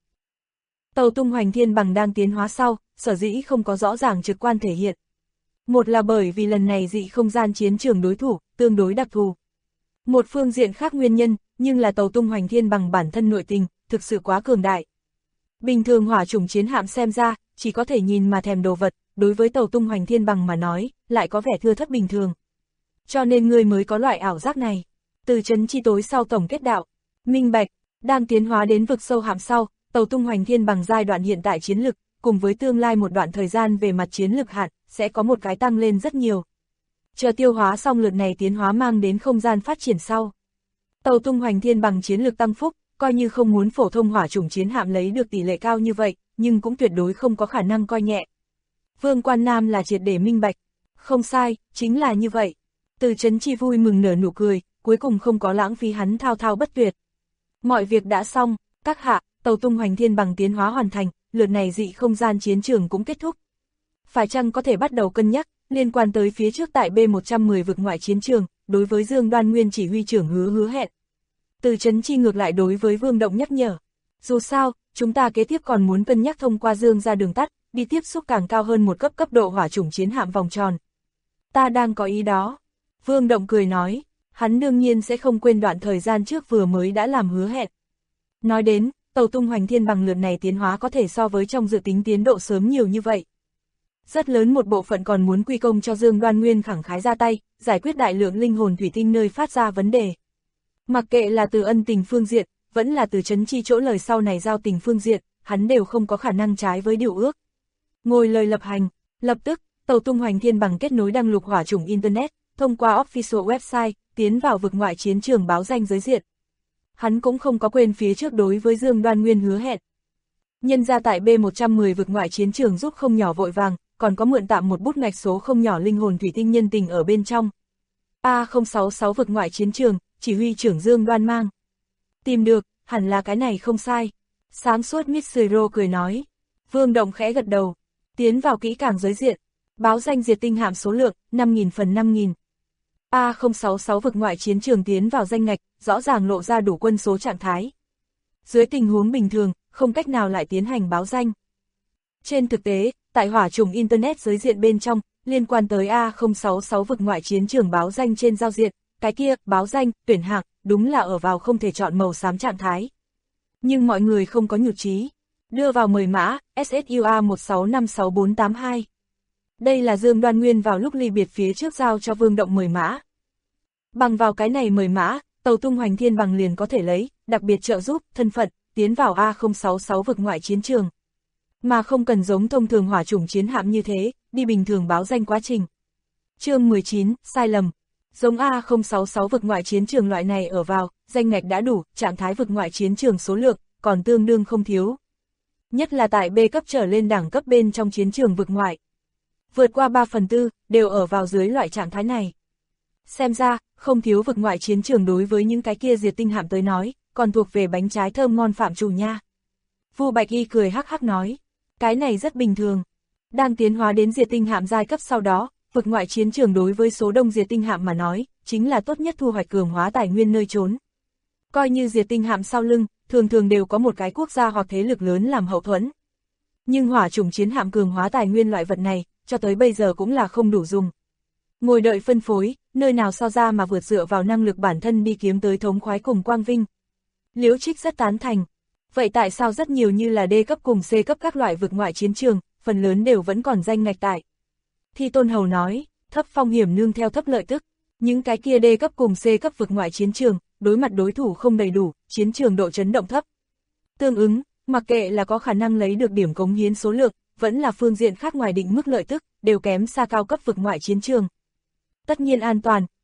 Tàu tung hoành thiên bằng đang tiến hóa sau, sở dĩ không có rõ ràng trực quan thể hiện. Một là bởi vì lần này dị không gian chiến trường đối thủ, tương đối đặc thù. Một phương diện khác nguyên nhân, nhưng là tàu tung hoành thiên bằng bản thân nội tình, thực sự quá cường đại. Bình thường hỏa chủng chiến hạm xem ra, chỉ có thể nhìn mà thèm đồ vật, đối với tàu tung hoành thiên bằng mà nói, lại có vẻ thưa thất bình thường. Cho nên người mới có loại ảo giác này. Từ trấn chi tối sau tổng kết đạo, minh bạch, đang tiến hóa đến vực sâu hạm sau, tàu tung hoành thiên bằng giai đoạn hiện tại chiến lực, cùng với tương lai một đoạn thời gian về mặt chiến lực hạn, sẽ có một cái tăng lên rất nhiều. Chờ tiêu hóa xong lượt này tiến hóa mang đến không gian phát triển sau. Tàu tung hoành thiên bằng chiến lực tăng phúc, coi như không muốn phổ thông hỏa chủng chiến hạm lấy được tỷ lệ cao như vậy, nhưng cũng tuyệt đối không có khả năng coi nhẹ. Vương Quan Nam là triệt để minh bạch. Không sai, chính là như vậy. Từ trấn chi vui mừng nở nụ cười, cuối cùng không có lãng phí hắn thao thao bất tuyệt. Mọi việc đã xong, các hạ, tàu tung hoành thiên bằng tiến hóa hoàn thành, lượt này dị không gian chiến trường cũng kết thúc. Phải chăng có thể bắt đầu cân nhắc, liên quan tới phía trước tại B110 vực ngoại chiến trường, đối với Dương Đoan Nguyên chỉ huy trưởng hứa hẹn. Từ trấn chi ngược lại đối với Vương Động nhắc nhở. Dù sao, chúng ta kế tiếp còn muốn cân nhắc thông qua Dương ra đường tắt, đi tiếp xúc càng cao hơn một cấp độ hỏa chủng chiến hạm vòng tròn. Ta đang có ý đó. Vương Động cười nói, hắn đương nhiên sẽ không quên đoạn thời gian trước vừa mới đã làm hứa hẹn. Nói đến, tàu tung hoành thiên bằng lượt này tiến hóa có thể so với trong dự tính tiến độ sớm nhiều như vậy. Rất lớn một bộ phận còn muốn quy công cho Dương Đoan Nguyên khẳng khái ra tay, giải quyết đại lượng linh hồn thủy tinh nơi phát ra vấn đề. Mặc kệ là từ ân tình phương diện, vẫn là từ trấn chi chỗ lời sau này giao tình phương diện, hắn đều không có khả năng trái với điều ước. Ngồi lời lập hành, lập tức, tàu tung hoành thiên bằng kết nối đăng lục hỏa chủng Internet, thông qua official website, tiến vào vực ngoại chiến trường báo danh giới diện. Hắn cũng không có quên phía trước đối với Dương Đoan Nguyên hứa hẹn. Nhân ra tại B110 vực ngoại chiến trường giúp không nhỏ vội vàng, còn có mượn tạm một bút ngạch số không nhỏ linh hồn thủy tinh nhân tình ở bên trong. A066 vực ngoại chiến trường, chỉ huy trưởng Dương Đoan mang. Tìm được, hẳn là cái này không sai. Sáng suốt Mitsuro cười nói. Vương Động khẽ gật đầu. Tiến vào kỹ càng giới diện. Báo danh diệt tinh hạm số lượng, 5.000 phần 5.000. A066 vực ngoại chiến trường tiến vào danh ngạch, rõ ràng lộ ra đủ quân số trạng thái. Dưới tình huống bình thường, không cách nào lại tiến hành báo danh. Trên thực tế, tại hỏa chủng Internet giới diện bên trong, liên quan tới A066 vực ngoại chiến trường báo danh trên giao diện, cái kia, báo danh, tuyển hạng, đúng là ở vào không thể chọn màu xám trạng thái. Nhưng mọi người không có nhụt chí. Đưa vào mời mã, SSUA 1656482. Đây là Dương Đoan Nguyên vào lúc ly biệt phía trước giao cho Vương Động mời mã. Bằng vào cái này mời mã, tàu tung hoành thiên bằng liền có thể lấy, đặc biệt trợ giúp, thân phận, tiến vào A066 vực ngoại chiến trường. Mà không cần giống thông thường hỏa chủng chiến hạm như thế, đi bình thường báo danh quá trình. Chương 19, sai lầm. Giống A066 vực ngoại chiến trường loại này ở vào, danh ngạch đã đủ, trạng thái vực ngoại chiến trường số lượng, còn tương đương không thiếu. Nhất là tại B cấp trở lên đẳng cấp bên trong chiến trường vực ngoại. Vượt qua 3/4, đều ở vào dưới loại trạng thái này. Xem ra, không thiếu vực ngoại chiến trường đối với những cái kia diệt tinh hạm tới nói, còn thuộc về bánh trái thơm ngon phạm chủ nha. Vu Bạch Y cười hắc hắc nói, cái này rất bình thường. Đang tiến hóa đến diệt tinh hạm giai cấp sau đó, vực ngoại chiến trường đối với số đông diệt tinh hạm mà nói, chính là tốt nhất thu hoạch cường hóa tài nguyên nơi trốn. Coi như diệt tinh hạm sau lưng, thường thường đều có một cái quốc gia hoặc thế lực lớn làm hậu thuẫn. Nhưng hỏa chủng chiến hạm cường hóa tài nguyên loại vật này, cho tới bây giờ cũng là không đủ dùng. Ngồi đợi phân phối, nơi nào so ra mà vượt dựa vào năng lực bản thân đi kiếm tới thống khoái cùng quang vinh. Liễu Trích rất tán thành. Vậy tại sao rất nhiều như là D cấp cùng C cấp các loại vực ngoại chiến trường, phần lớn đều vẫn còn danh ngạch tại? Thi Tôn Hầu nói, thấp phong hiểm nương theo thấp lợi tức. Những cái kia D cấp cùng C cấp vực ngoại chiến trường, đối mặt đối thủ không đầy đủ, chiến trường độ chấn động thấp. Tương ứng, mặc kệ là có khả năng lấy được điểm cống hiến số lượng, vẫn là phương diện khác ngoài định mức lợi tức, đều kém xa cao cấp vực ngoại chiến trường. Tất nhiên an toàn,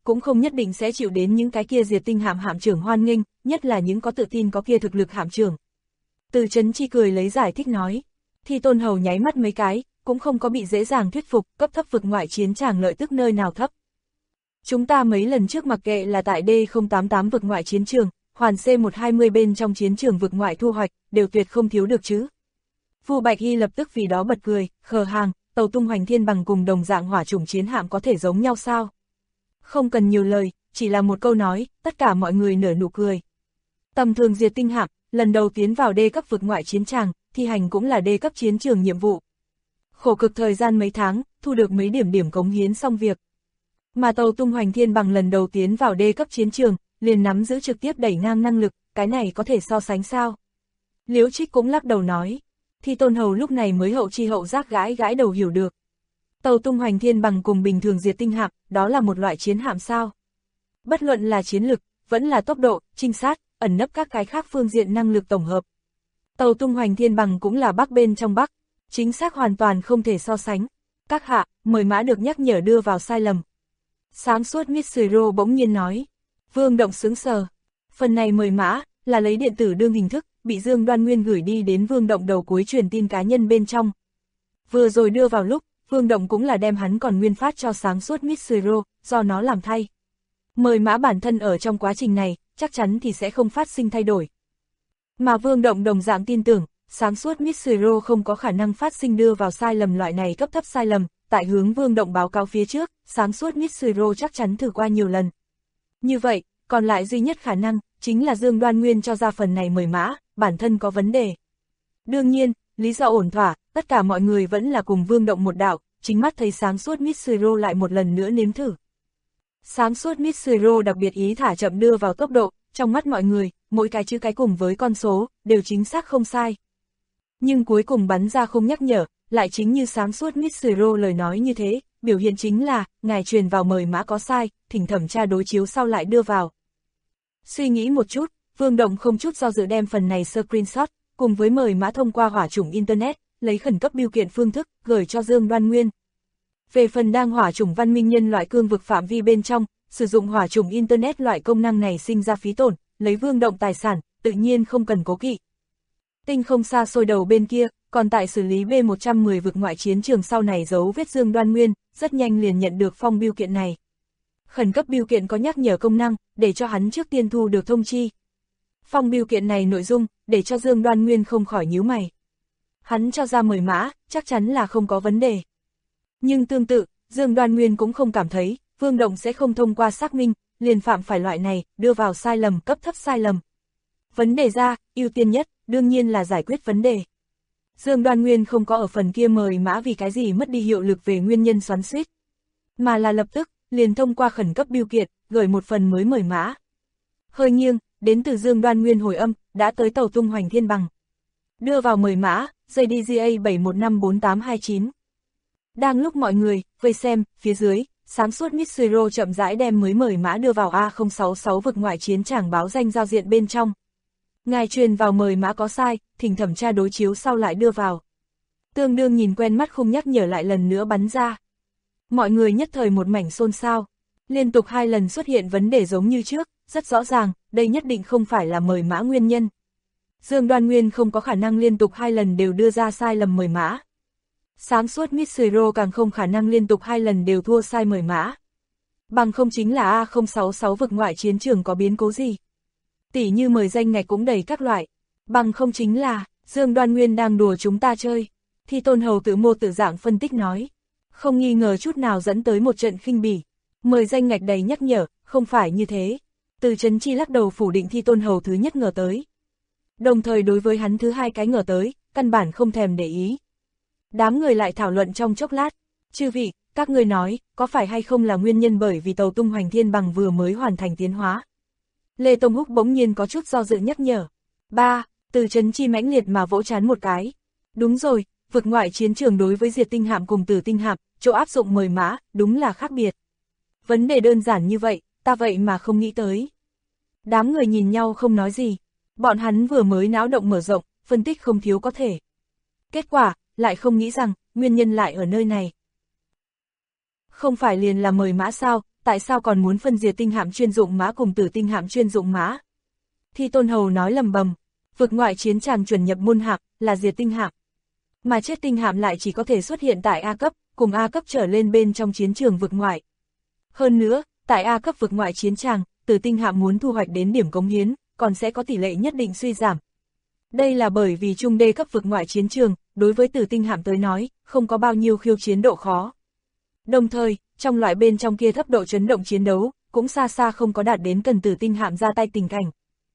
cũng không nhất định sẽ chịu đến những cái kia diệt tinh hạm trưởng hoan nghênh, nhất là những có tự tin có kia thực lực hạm trưởng. Từ Chấn Chi cười lấy giải thích nói. Thi Tôn Hầu nháy mắt mấy cái, cũng không có bị dễ dàng thuyết phục, cấp thấp vực ngoại chiến tràng lợi tức nơi nào thấp. Chúng ta mấy lần trước mặc kệ là tại D088 vực ngoại chiến trường, hoàn C120 bên trong chiến trường vực ngoại thu hoạch, đều tuyệt không thiếu được chứ. Vu Bạch Hy lập tức vì đó bật cười, khờ hàng, tàu tung hoành thiên bằng cùng đồng dạng hỏa chủng chiến hạm có thể giống nhau sao? Không cần nhiều lời, chỉ là một câu nói, tất cả mọi người nở nụ cười. Tầm thường diệt tinh hạm, lần đầu tiến vào D cấp vực ngoại chiến tràng, thi hành cũng là D cấp chiến trường nhiệm vụ. Khổ cực thời gian mấy tháng, thu được mấy điểm cống hiến xong việc. Mà tàu tung hoành thiên bằng lần đầu tiến vào D cấp chiến trường, liền nắm giữ trực tiếp đẩy ngang năng lực, cái này có thể so sánh sao? Liễu Trích cũng lắc đầu nói. Thi Tôn Hầu lúc này mới hậu chi hậu giác gãi đầu hiểu được. Tàu tung hoành thiên bằng cùng bình thường diệt tinh hạm, đó là một loại chiến hạm sao? Bất luận là chiến lực, vẫn là tốc độ, trinh sát, ẩn nấp các cái khác phương diện năng lực tổng hợp. Tàu tung hoành thiên bằng cũng là Bắc bên trong Bắc, chính xác hoàn toàn không thể so sánh. Các hạ, mời mã được nhắc nhở đưa vào sai lầm. Sáng suốt Mitsuro bỗng nhiên nói. Vương Động sướng sờ. Phần này mời mã, là lấy điện tử đương hình thức, bị Dương Đoan Nguyên gửi đi đến Vương Động đầu cuối truyền tin cá nhân bên trong. Vừa rồi đưa vào lúc, Vương Động cũng là đem hắn còn nguyên phát cho sáng suốt Mitsuro, do nó làm thay. Mời mã bản thân ở trong quá trình này, chắc chắn thì sẽ không phát sinh thay đổi. Mà Vương Động đồng dạng tin tưởng, sáng suốt Mitsuro không có khả năng phát sinh đưa vào sai lầm loại này cấp thấp sai lầm, tại hướng Vương Động báo cáo phía trước, sáng suốt Mitsuro chắc chắn thử qua nhiều lần. Như vậy, còn lại duy nhất khả năng, chính là Dương Đoan Nguyên cho ra phần này mời mã, bản thân có vấn đề. Đương nhiên, lý do ổn thỏa, tất cả mọi người vẫn là cùng Vương Động một đạo, chính mắt thấy sáng suốt Mitsuro lại một lần nữa nếm thử. Sáng suốt Mitsuro đặc biệt ý thả chậm đưa vào tốc độ, trong mắt mọi người, mỗi cái chữ cái cùng với con số, đều chính xác không sai. Nhưng cuối cùng bắn ra không nhắc nhở, lại chính như sáng suốt Mitsuro lời nói như thế, biểu hiện chính là, ngài truyền vào mời mã có sai, thỉnh thẩm tra đối chiếu sau lại đưa vào. Suy nghĩ một chút, Vương Động không chút do dự đem phần này screenshot, cùng với mời mã thông qua hỏa chủng Internet, lấy khẩn cấp bưu kiện phương thức, gửi cho Dương Đoan Nguyên. Về phần đang hỏa chủng văn minh nhân loại cương vực phạm vi bên trong, sử dụng hỏa chủng Internet loại công năng này sinh ra phí tổn, lấy Vương Động tài sản, tự nhiên không cần cố kỵ. Tinh không xa xôi đầu bên kia, còn tại xử lý B110 vực ngoại chiến trường sau này dấu vết Dương Đoan Nguyên, rất nhanh liền nhận được phong bưu kiện này. Khẩn cấp bưu kiện có nhắc nhở công năng, để cho hắn trước tiên thu được thông chi. Phong bưu kiện này nội dung, để cho Dương Đoan Nguyên không khỏi nhíu mày. Hắn cho ra mời mã, chắc chắn là không có vấn đề. Nhưng tương tự, Dương Đoan Nguyên cũng không cảm thấy, Vương Động sẽ không thông qua xác minh, liền phạm phải loại này, đưa vào sai lầm, cấp thấp sai lầm. Vấn đề ra, ưu tiên nhất, đương nhiên là giải quyết vấn đề. Dương Đoan Nguyên không có ở phần kia mời mã vì cái gì mất đi hiệu lực về nguyên nhân xoắn xuýt, mà là lập tức, liền thông qua khẩn cấp bưu kiện, gửi một phần mới mời mã. Hơi nghiêng, đến từ Dương Đoan Nguyên hồi âm, đã tới tàu tung hoành thiên bằng. Đưa vào mời mã, JDGA 7154829. Đang lúc mọi người, vây xem, phía dưới, sáng suốt Mitsuro chậm rãi đem mới mời mã đưa vào A066 vực ngoại chiến tràng báo danh giao diện bên trong. Ngài truyền vào mời mã có sai, thỉnh thẩm tra đối chiếu sau lại đưa vào. Tương đương nhìn quen mắt không nhắc nhở lại lần nữa bắn ra. Mọi người nhất thời một mảnh xôn xao. Liên tục 2 lần xuất hiện vấn đề giống như trước, rất rõ ràng, đây nhất định không phải là mời mã nguyên nhân. Dương Đoan Nguyên không có khả năng liên tục 2 lần đều đưa ra sai lầm mời mã. Sáng suốt Mitsuro càng không khả năng liên tục 2 lần đều thua sai mời mã. Bằng không chính là A066 vực ngoại chiến trường có biến cố gì. Tỉ như mời danh ngạch cũng đầy các loại. Bằng không chính là, Dương Đoan Nguyên đang đùa chúng ta chơi. Thi Tôn Hầu tự mô tự dạng phân tích nói. Không nghi ngờ chút nào dẫn tới một trận khinh bỉ. Mời danh ngạch đầy nhắc nhở, không phải như thế. Từ Chấn Chi lắc đầu phủ định Thi Tôn Hầu thứ nhất ngờ tới. Đồng thời đối với hắn thứ hai cái ngờ tới, căn bản không thèm để ý. Đám người lại thảo luận trong chốc lát. Chư vị, các người nói, có phải hay không là nguyên nhân bởi vì tàu tung hoành thiên bằng vừa mới hoàn thành tiến hóa? Lê Tông Húc bỗng nhiên có chút do dự nhắc nhở. Từ Chấn Chi mãnh liệt mà vỗ trán một cái. Đúng rồi, vực ngoại chiến trường đối với diệt tinh hạm cùng tử tinh hạm, chỗ áp dụng mời mã, đúng là khác biệt. Vấn đề đơn giản như vậy, ta vậy mà không nghĩ tới. Đám người nhìn nhau không nói gì. Bọn hắn vừa mới não động mở rộng, phân tích không thiếu có thể. Kết quả, lại không nghĩ rằng, nguyên nhân lại ở nơi này. Không phải liền là mời mã sao, tại sao còn muốn phân diệt tinh hạm chuyên dụng mã cùng tử tinh hạm chuyên dụng mã? Thi Tôn Hầu nói lầm bầm, vực ngoại chiến tràng chuẩn nhập môn hạm, là diệt tinh hạm. Mà chết tinh hạm lại chỉ có thể xuất hiện tại A cấp, cùng A cấp trở lên bên trong chiến trường vực ngoại. Hơn nữa, tại A cấp vực ngoại chiến tràng, tử tinh hạm muốn thu hoạch đến điểm cống hiến, còn sẽ có tỷ lệ nhất định suy giảm. Đây là bởi vì trung đê cấp vực ngoại chiến trường, đối với tử tinh hạm tới nói, không có bao nhiêu khiêu chiến độ khó. Đồng thời, trong loại bên trong kia thấp độ chấn động chiến đấu, cũng xa xa không có đạt đến cần tử tinh hạm ra tay tình cảnh.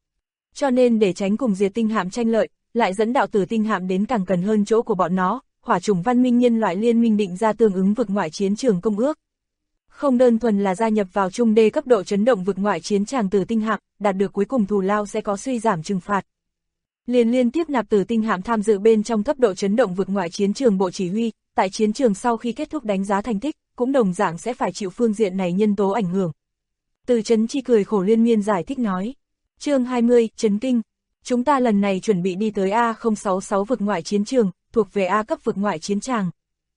Cho nên để tránh cùng diệt tinh hạm tranh lợi, lại dẫn đạo tử tinh hạm đến càng cần hơn chỗ của bọn nó, hỏa chủng văn minh nhân loại liên minh định ra tương ứng vực ngoại chiến trường công ước. Không đơn thuần là gia nhập vào trung đê cấp độ chấn động vực ngoại chiến tràng tử tinh hạm, đạt được cuối cùng thù lao sẽ có suy giảm trừng phạt. Liên tiếp nạp tử tinh hạm tham dự bên trong cấp độ chấn động vực ngoại chiến trường bộ chỉ huy, tại chiến trường sau khi kết thúc đánh giá thành tích, cũng đồng dạng sẽ phải chịu phương diện này nhân tố ảnh hưởng. Từ Trấn Chi cười khổ liên miên giải thích nói. Chương 20, Trấn Kinh. Chúng ta lần này chuẩn bị đi tới A066 vực ngoại chiến trường, thuộc về A cấp vực ngoại chiến tràng.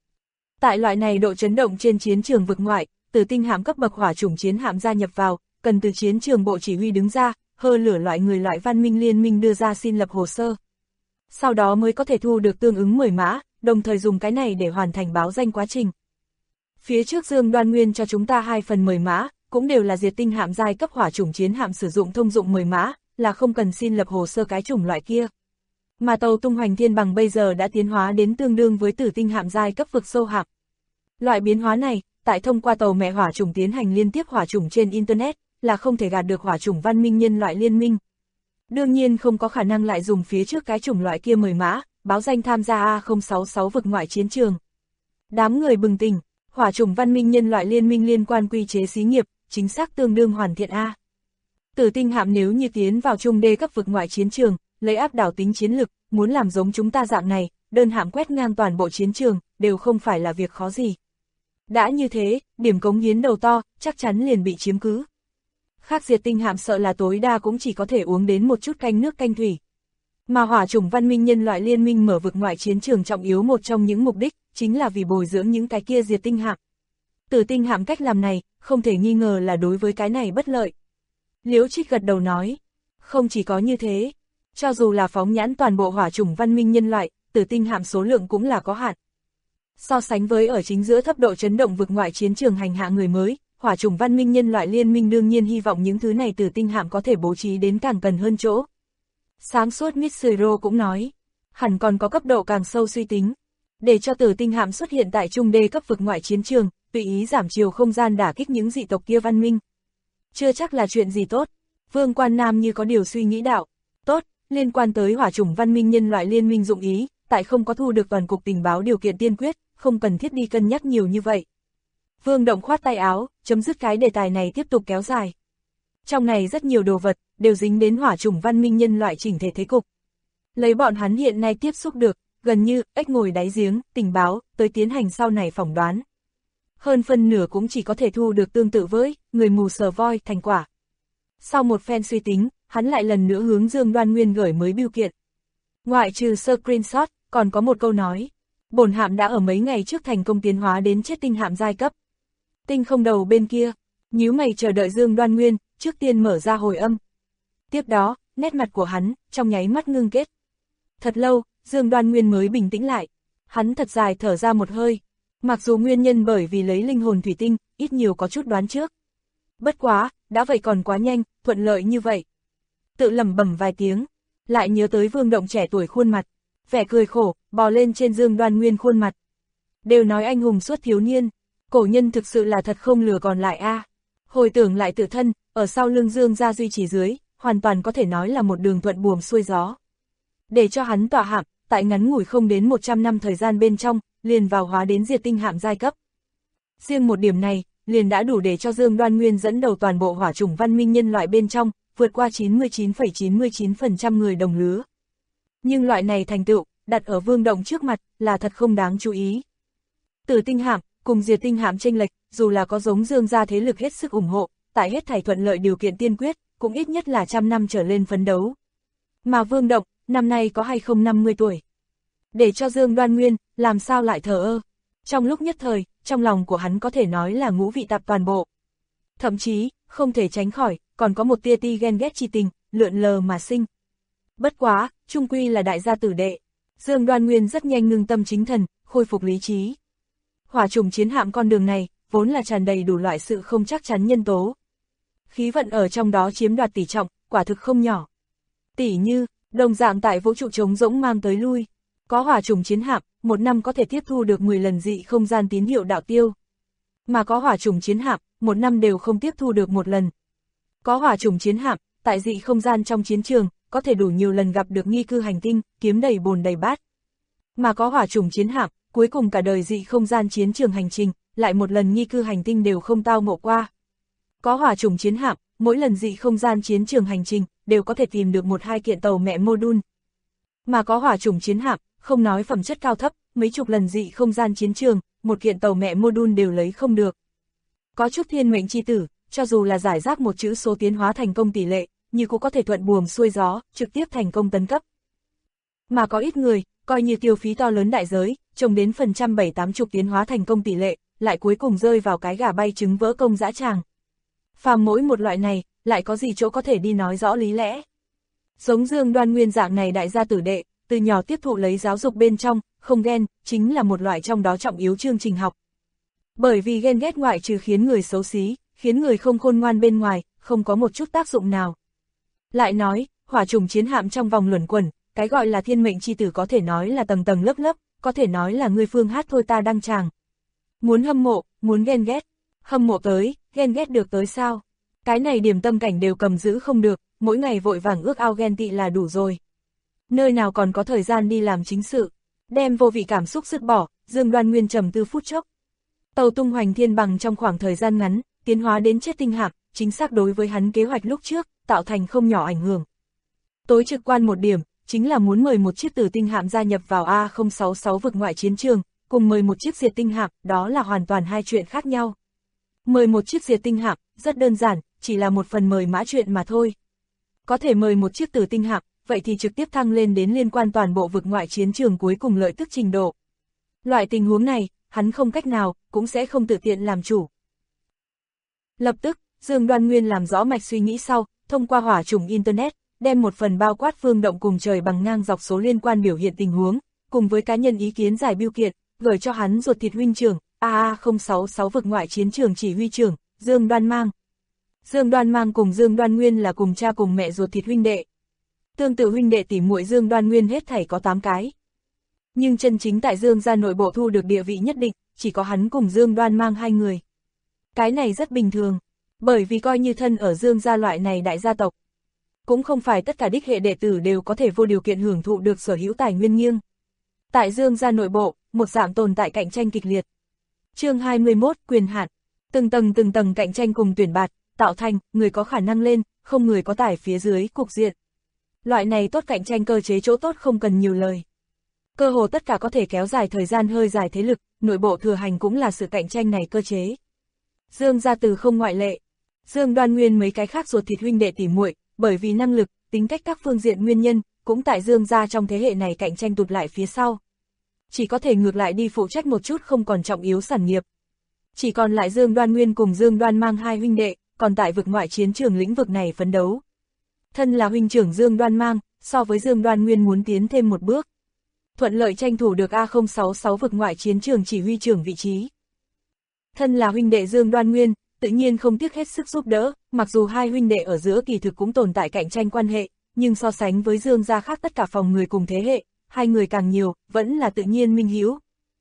Tại loại này độ chấn động trên chiến trường vực ngoại, tử tinh hạm cấp bậc hỏa chủng chiến hạm gia nhập vào, cần từ chiến trường bộ chỉ huy đứng ra, hơ lửa loại người loại văn minh liên minh đưa ra xin lập hồ sơ. Sau đó mới có thể thu được tương ứng 10 mã, đồng thời dùng cái này để hoàn thành báo danh quá trình. Phía trước Dương Đoan Nguyên cho chúng ta 2 phần 10 mã, cũng đều là diệt tinh hạm giai cấp hỏa chủng chiến hạm sử dụng thông dụng 10 mã, là không cần xin lập hồ sơ cái chủng loại kia. Mà tàu tung hoành thiên bằng bây giờ đã tiến hóa đến tương đương với tử tinh hạm giai cấp vực sâu hạm. Loại biến hóa này, tại thông qua tàu mẹ hỏa chủng tiến hành liên tiếp hỏa chủng trên Internet, là không thể gạt được hỏa chủng văn minh nhân loại liên minh. Đương nhiên không có khả năng lại dùng phía trước cái chủng loại kia 10 mã, báo danh tham gia A066 vực ngoại chiến trường. Đám người bừng tỉnh, hỏa chủng văn minh nhân loại liên minh liên quan quy chế xí nghiệp, chính xác tương đương hoàn thiện A. Tử tinh hạm nếu như tiến vào trung đê cấp vực ngoại chiến trường, lấy áp đảo tính chiến lực, muốn làm giống chúng ta dạng này, đơn hạm quét ngang toàn bộ chiến trường, đều không phải là việc khó gì. Đã như thế, điểm cống hiến đầu to, chắc chắn liền bị chiếm cứ. Khác diệt tinh hạm sợ là tối đa cũng chỉ có thể uống đến một chút canh nước canh thủy. Mà hỏa chủng văn minh nhân loại liên minh mở vực ngoại chiến trường trọng yếu một trong những mục đích, chính là vì bồi dưỡng những cái kia diệt tinh hạm. Tử tinh hạm cách làm này, không thể nghi ngờ là đối với cái này bất lợi. Liễu Trích gật đầu nói, không chỉ có như thế, cho dù là phóng nhãn toàn bộ hỏa chủng văn minh nhân loại, tử tinh hạm số lượng cũng là có hạn. So sánh với ở chính giữa thấp độ chấn động vực ngoại chiến trường hành hạ người mới, hỏa chủng văn minh nhân loại liên minh đương nhiên hy vọng những thứ này tử tinh hạm có thể bố trí đến càng cần hơn chỗ. Sáng suốt Mitsuro cũng nói, hẳn còn có cấp độ càng sâu suy tính, để cho tử tinh hạm xuất hiện tại trung đê cấp vực ngoại chiến trường, tùy ý giảm chiều không gian đả kích những dị tộc kia văn minh. Chưa chắc là chuyện gì tốt. Vương Quan Nam như có điều suy nghĩ đạo. Tốt, liên quan tới hỏa chủng văn minh nhân loại liên minh dụng ý, tại không có thu được toàn cục tình báo điều kiện tiên quyết, không cần thiết đi cân nhắc nhiều như vậy. Vương Động khoát tay áo, chấm dứt cái đề tài này tiếp tục kéo dài. Trong này rất nhiều đồ vật, đều dính đến hỏa chủng văn minh nhân loại chỉnh thể thế cục. Lấy bọn hắn hiện nay tiếp xúc được, gần như, ếch ngồi đáy giếng, tình báo, tới tiến hành sau này phỏng đoán. Hơn phân nửa cũng chỉ có thể thu được tương tự với người mù sờ voi thành quả. Sau một phen suy tính, hắn lại lần nữa hướng Dương Đoan Nguyên gửi mới bưu kiện. Ngoại trừ screenshot, còn có một câu nói. Bổn hạm đã ở mấy ngày trước thành công tiến hóa đến chết tinh hạm giai cấp. Tinh không đầu bên kia, nhíu mày chờ đợi Dương Đoan Nguyên, trước tiên mở ra hồi âm. Tiếp đó, nét mặt của hắn, trong nháy mắt ngưng kết. Thật lâu, Dương Đoan Nguyên mới bình tĩnh lại. Hắn thật dài thở ra một hơi. Mặc dù nguyên nhân bởi vì lấy linh hồn thủy tinh, ít nhiều có chút đoán trước. Bất quá, đã vậy còn quá nhanh, thuận lợi như vậy. Tự lẩm bẩm vài tiếng, lại nhớ tới Vương Động trẻ tuổi khuôn mặt, vẻ cười khổ, bò lên trên Dương Đoan Nguyên khuôn mặt. Đều nói anh hùng suốt thiếu niên, cổ nhân thực sự là thật không lừa còn lại a. Hồi tưởng lại tự thân, ở sau lưng Dương gia duy trì dưới, hoàn toàn có thể nói là một đường thuận buồm xuôi gió. Để cho hắn tọa hạm, tại ngắn ngủi không đến 100 năm thời gian bên trong, liền vào hóa đến diệt tinh hạm giai cấp. Riêng một điểm này, liền đã đủ để cho Dương Đoan Nguyên dẫn đầu toàn bộ hỏa chủng văn minh nhân loại bên trong, vượt qua 99,99% người đồng lứa. Nhưng loại này thành tựu, đặt ở Vương Động trước mặt, là thật không đáng chú ý. Tử tinh hạm, cùng diệt tinh hạm chênh lệch, dù là có giống Dương gia thế lực hết sức ủng hộ, tại hết thảy thuận lợi điều kiện tiên quyết, cũng ít nhất là 100 năm trở lên phấn đấu. Mà Vương Động, năm nay có hay không 50 tuổi. Để cho Dương Đoan Nguyên, làm sao lại thờ ơ. Trong lúc nhất thời, trong lòng của hắn có thể nói là ngũ vị tạp toàn bộ. Thậm chí, không thể tránh khỏi, còn có một tia ti ghen ghét chi tình, lượn lờ mà sinh. Bất quá, chung quy là đại gia tử đệ. Dương Đoan Nguyên rất nhanh ngưng tâm chính thần, khôi phục lý trí. Hỏa trùng chiến hạm con đường này, vốn là tràn đầy đủ loại sự không chắc chắn nhân tố. Khí vận ở trong đó chiếm đoạt tỷ trọng, quả thực không nhỏ. Tỷ như, đồng dạng tại vũ trụ trống rỗng mang tới lui. Có hỏa trùng chiến hạm, một năm có thể tiếp thu được 10 lần dị không gian tín hiệu đạo tiêu. Mà có hỏa trùng chiến hạm, một năm đều không tiếp thu được một lần. Có hỏa trùng chiến hạm, tại dị không gian trong chiến trường, có thể đủ nhiều lần gặp được nghi cư hành tinh, kiếm đầy bồn đầy bát. Mà có hỏa trùng chiến hạm, cuối cùng cả đời dị không gian chiến trường hành trình, lại một lần nghi cư hành tinh đều không tao ngộ qua. Có hỏa trùng chiến hạm, mỗi lần dị không gian chiến trường hành trình, đều có thể tìm được 1-2 kiện tàu mẹ module. Mà có hỏa trùng chiến hạm, không nói phẩm chất cao thấp, mấy chục lần dị không gian chiến trường, một kiện tàu mẹ module đều lấy không được. Có chút thiên mệnh chi tử, cho dù là giải rác một chữ số tiến hóa thành công tỷ lệ, nhưng cũng có thể thuận buồm xuôi gió, trực tiếp thành công tấn cấp. Mà có ít người, coi như tiêu phí to lớn đại giới, trông đến phần trăm 7-80 tiến hóa thành công tỷ lệ, lại cuối cùng rơi vào cái gà bay trứng vỡ công dã tràng. Phàm mỗi một loại này, lại có gì chỗ có thể đi nói rõ lý lẽ. Giống Dương Đoan Nguyên dạng này đại gia tử đệ, từ nhỏ tiếp thụ lấy giáo dục bên trong, không ghen, chính là một loại trong đó trọng yếu chương trình học. Bởi vì ghen ghét ngoại trừ khiến người xấu xí, khiến người không khôn ngoan bên ngoài, không có một chút tác dụng nào. Lại nói, hỏa trùng chiến hạm trong vòng luẩn quẩn, cái gọi là thiên mệnh chi tử có thể nói là tầng tầng lớp lớp, có thể nói là ngươi phương hát thôi ta đăng tràng. Muốn hâm mộ, muốn ghen ghét, hâm mộ tới, ghen ghét được tới sao? Cái này điểm tâm cảnh đều cầm giữ không được, mỗi ngày vội vàng ước ao ghen tị là đủ rồi. Nơi nào còn có thời gian đi làm chính sự, đem vô vị cảm xúc dứt bỏ, Dương Đoan Nguyên trầm tư phút chốc. Tàu tung hoành thiên bằng trong khoảng thời gian ngắn, tiến hóa đến chết tinh hạm, chính xác đối với hắn kế hoạch lúc trước, tạo thành không nhỏ ảnh hưởng. Tối trực quan một điểm, chính là muốn mời một chiếc tử tinh hạm gia nhập vào A066 vực ngoại chiến trường, cùng mời một chiếc diệt tinh hạm, đó là hoàn toàn hai chuyện khác nhau. Mời một chiếc diệt tinh hạm, rất đơn giản, chỉ là một phần mời mã chuyện mà thôi. Có thể mời một chiếc tử tinh hạm, vậy thì trực tiếp thăng lên đến liên quan toàn bộ vực ngoại chiến trường cuối cùng lợi tức trình độ. Loại tình huống này, hắn không cách nào, cũng sẽ không tự tiện làm chủ. Lập tức, Dương Đoan Nguyên làm rõ mạch suy nghĩ sau, thông qua hỏa trùng Internet, đem một phần bao quát phương động cùng trời bằng ngang dọc số liên quan biểu hiện tình huống, cùng với cá nhân ý kiến giải biêu kiện, gửi cho hắn ruột thịt huynh trưởng, AA066 vực ngoại chiến trường chỉ huy trưởng, Dương Đoan Mang. Dương Đoan Mang cùng Dương Đoan Nguyên là cùng cha cùng mẹ ruột thịt huynh đệ. Tương tự huynh đệ tỷ muội Dương Đoan Nguyên hết thảy có 8 cái. Nhưng chân chính tại Dương gia nội bộ thu được địa vị nhất định, chỉ có hắn cùng Dương Đoan Mang 2 người. Cái này rất bình thường, bởi vì coi như thân ở Dương gia loại này đại gia tộc, cũng không phải tất cả đích hệ đệ tử đều có thể vô điều kiện hưởng thụ được sở hữu tài nguyên nghiêng. Tại Dương gia nội bộ, một dạng tồn tại cạnh tranh kịch liệt. Chương 21, quyền hạn. Từng tầng cạnh tranh cùng tuyển bạt, tạo thành người có khả năng lên, không người có tài phía dưới cục diện. Loại này tốt cạnh tranh cơ chế chỗ tốt không cần nhiều lời. Cơ hồ tất cả có thể kéo dài thời gian hơi dài thế lực, nội bộ thừa hành cũng là sự cạnh tranh này cơ chế. Dương gia từ không ngoại lệ. Dương Đoan Nguyên mấy cái khác ruột thịt huynh đệ tỉ muội, bởi vì năng lực, tính cách các phương diện nguyên nhân, cũng tại Dương gia trong thế hệ này cạnh tranh tụt lại phía sau. Chỉ có thể ngược lại đi phụ trách một chút không còn trọng yếu sản nghiệp. Chỉ còn lại Dương Đoan Nguyên cùng Dương Đoan Mang 2 huynh đệ, còn tại vực ngoại chiến trường lĩnh vực này phấn đấu. Thân là huynh trưởng Dương Đoan Mang, so với Dương Đoan Nguyên muốn tiến thêm một bước. Thuận lợi tranh thủ được A066 vực ngoại chiến trường chỉ huy trưởng vị trí. Thân là huynh đệ Dương Đoan Nguyên, tự nhiên không tiếc hết sức giúp đỡ, mặc dù 2 huynh đệ ở giữa kỳ thực cũng tồn tại cạnh tranh quan hệ, nhưng so sánh với Dương gia khác tất cả phòng người cùng thế hệ, 2 người càng nhiều, vẫn là tự nhiên minh hữu.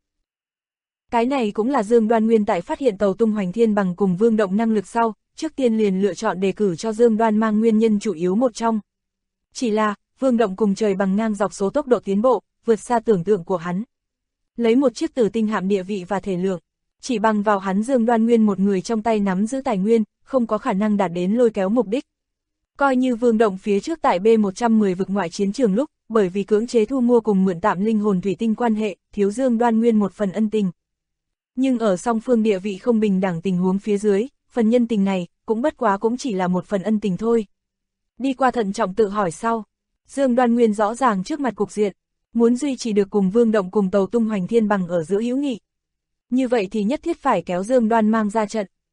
Cái này cũng là Dương Đoan Nguyên tại phát hiện tàu tung hoành thiên bằng cùng Vương Động năng lực sau, trước tiên liền lựa chọn đề cử cho Dương Đoan Mang nguyên nhân chủ yếu một trong. Chỉ là, Vương Động cùng trời bằng ngang dọc số tốc độ tiến bộ, vượt xa tưởng tượng của hắn. Lấy một chiếc tử tinh hạm địa vị và thể lượng, chỉ bằng vào hắn Dương Đoan Nguyên một người trong tay nắm giữ tài nguyên, không có khả năng đạt đến lôi kéo mục đích. Coi như Vương Động phía trước tại B110 vực ngoại chiến trường lúc, bởi vì cưỡng chế thu mua cùng mượn tạm linh hồn thủy tinh quan hệ, thiếu Dương Đoan Nguyên một phần ân tình. Nhưng ở song phương địa vị không bình đẳng tình huống phía dưới, phần nhân tình này, cũng bất quá cũng chỉ là một phần ân tình thôi. Đi qua thận trọng tự hỏi sau, Dương Đoan Nguyên rõ ràng trước mặt cục diện, muốn duy trì được cùng Vương Động cùng tàu tung hoành thiên bằng ở giữa hữu nghị. Như vậy thì nhất thiết phải kéo Dương Đoan Mang ra trận.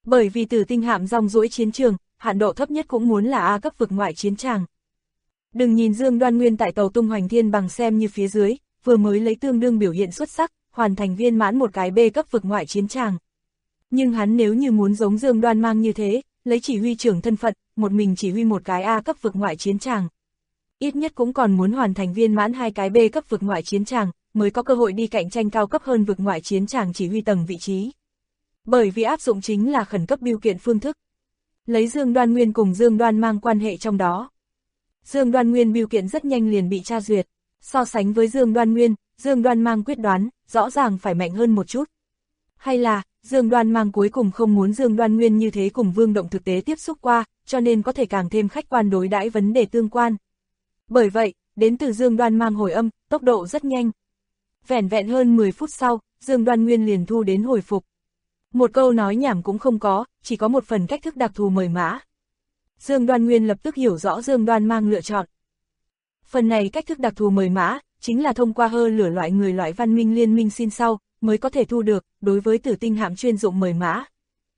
Bởi vì Tử Tinh hạm rong ruổi chiến trường, hạn độ thấp nhất cũng muốn là A cấp vực ngoại chiến tràng. Đừng nhìn Dương Đoan Nguyên tại tàu tung hoành thiên bằng xem như phía dưới, vừa mới lấy tương đương biểu hiện xuất sắc, hoàn thành viên mãn một cái B cấp vực ngoại chiến tràng. Nhưng hắn nếu như muốn giống Dương Đoan Mang như thế, lấy chỉ huy trưởng thân phận, một mình chỉ huy một cái A cấp vực ngoại chiến tràng. Ít nhất cũng còn muốn hoàn thành viên mãn 2 cái B cấp vực ngoại chiến tràng, mới có cơ hội đi cạnh tranh cao cấp hơn vực ngoại chiến tràng chỉ huy tầng vị trí. Bởi vì áp dụng chính là khẩn cấp biêu kiện phương thức. Lấy Dương Đoan Nguyên cùng Dương Đoan Mang quan hệ trong đó. Dương Đoan Nguyên biêu kiện rất nhanh liền bị tra duyệt. So sánh với Dương Đoan Nguyên, Dương Đoan Mang quyết đoán, rõ ràng phải mạnh hơn một chút. Hay là, Dương Đoan Mang cuối cùng không muốn Dương Đoan Nguyên như thế cùng Vương Động thực tế tiếp xúc qua, cho nên có thể càng thêm khách quan đối đãi vấn đề tương quan. Bởi vậy, đến từ Dương Đoan Mang hồi âm, tốc độ rất nhanh. Vẻn vẹn hơn 10 phút sau, Dương Đoan Nguyên liền thu đến hồi phục. Một câu nói nhảm cũng không có, chỉ có một phần cách thức đặc thù mời mã. Dương Đoan Nguyên lập tức hiểu rõ Dương Đoan Mang lựa chọn. Phần này cách thức đặc thù mời mã, chính là thông qua hơ lửa loại người loại văn minh liên minh xin sau, mới có thể thu được, đối với Tử Tinh hạm chuyên dụng mời mã.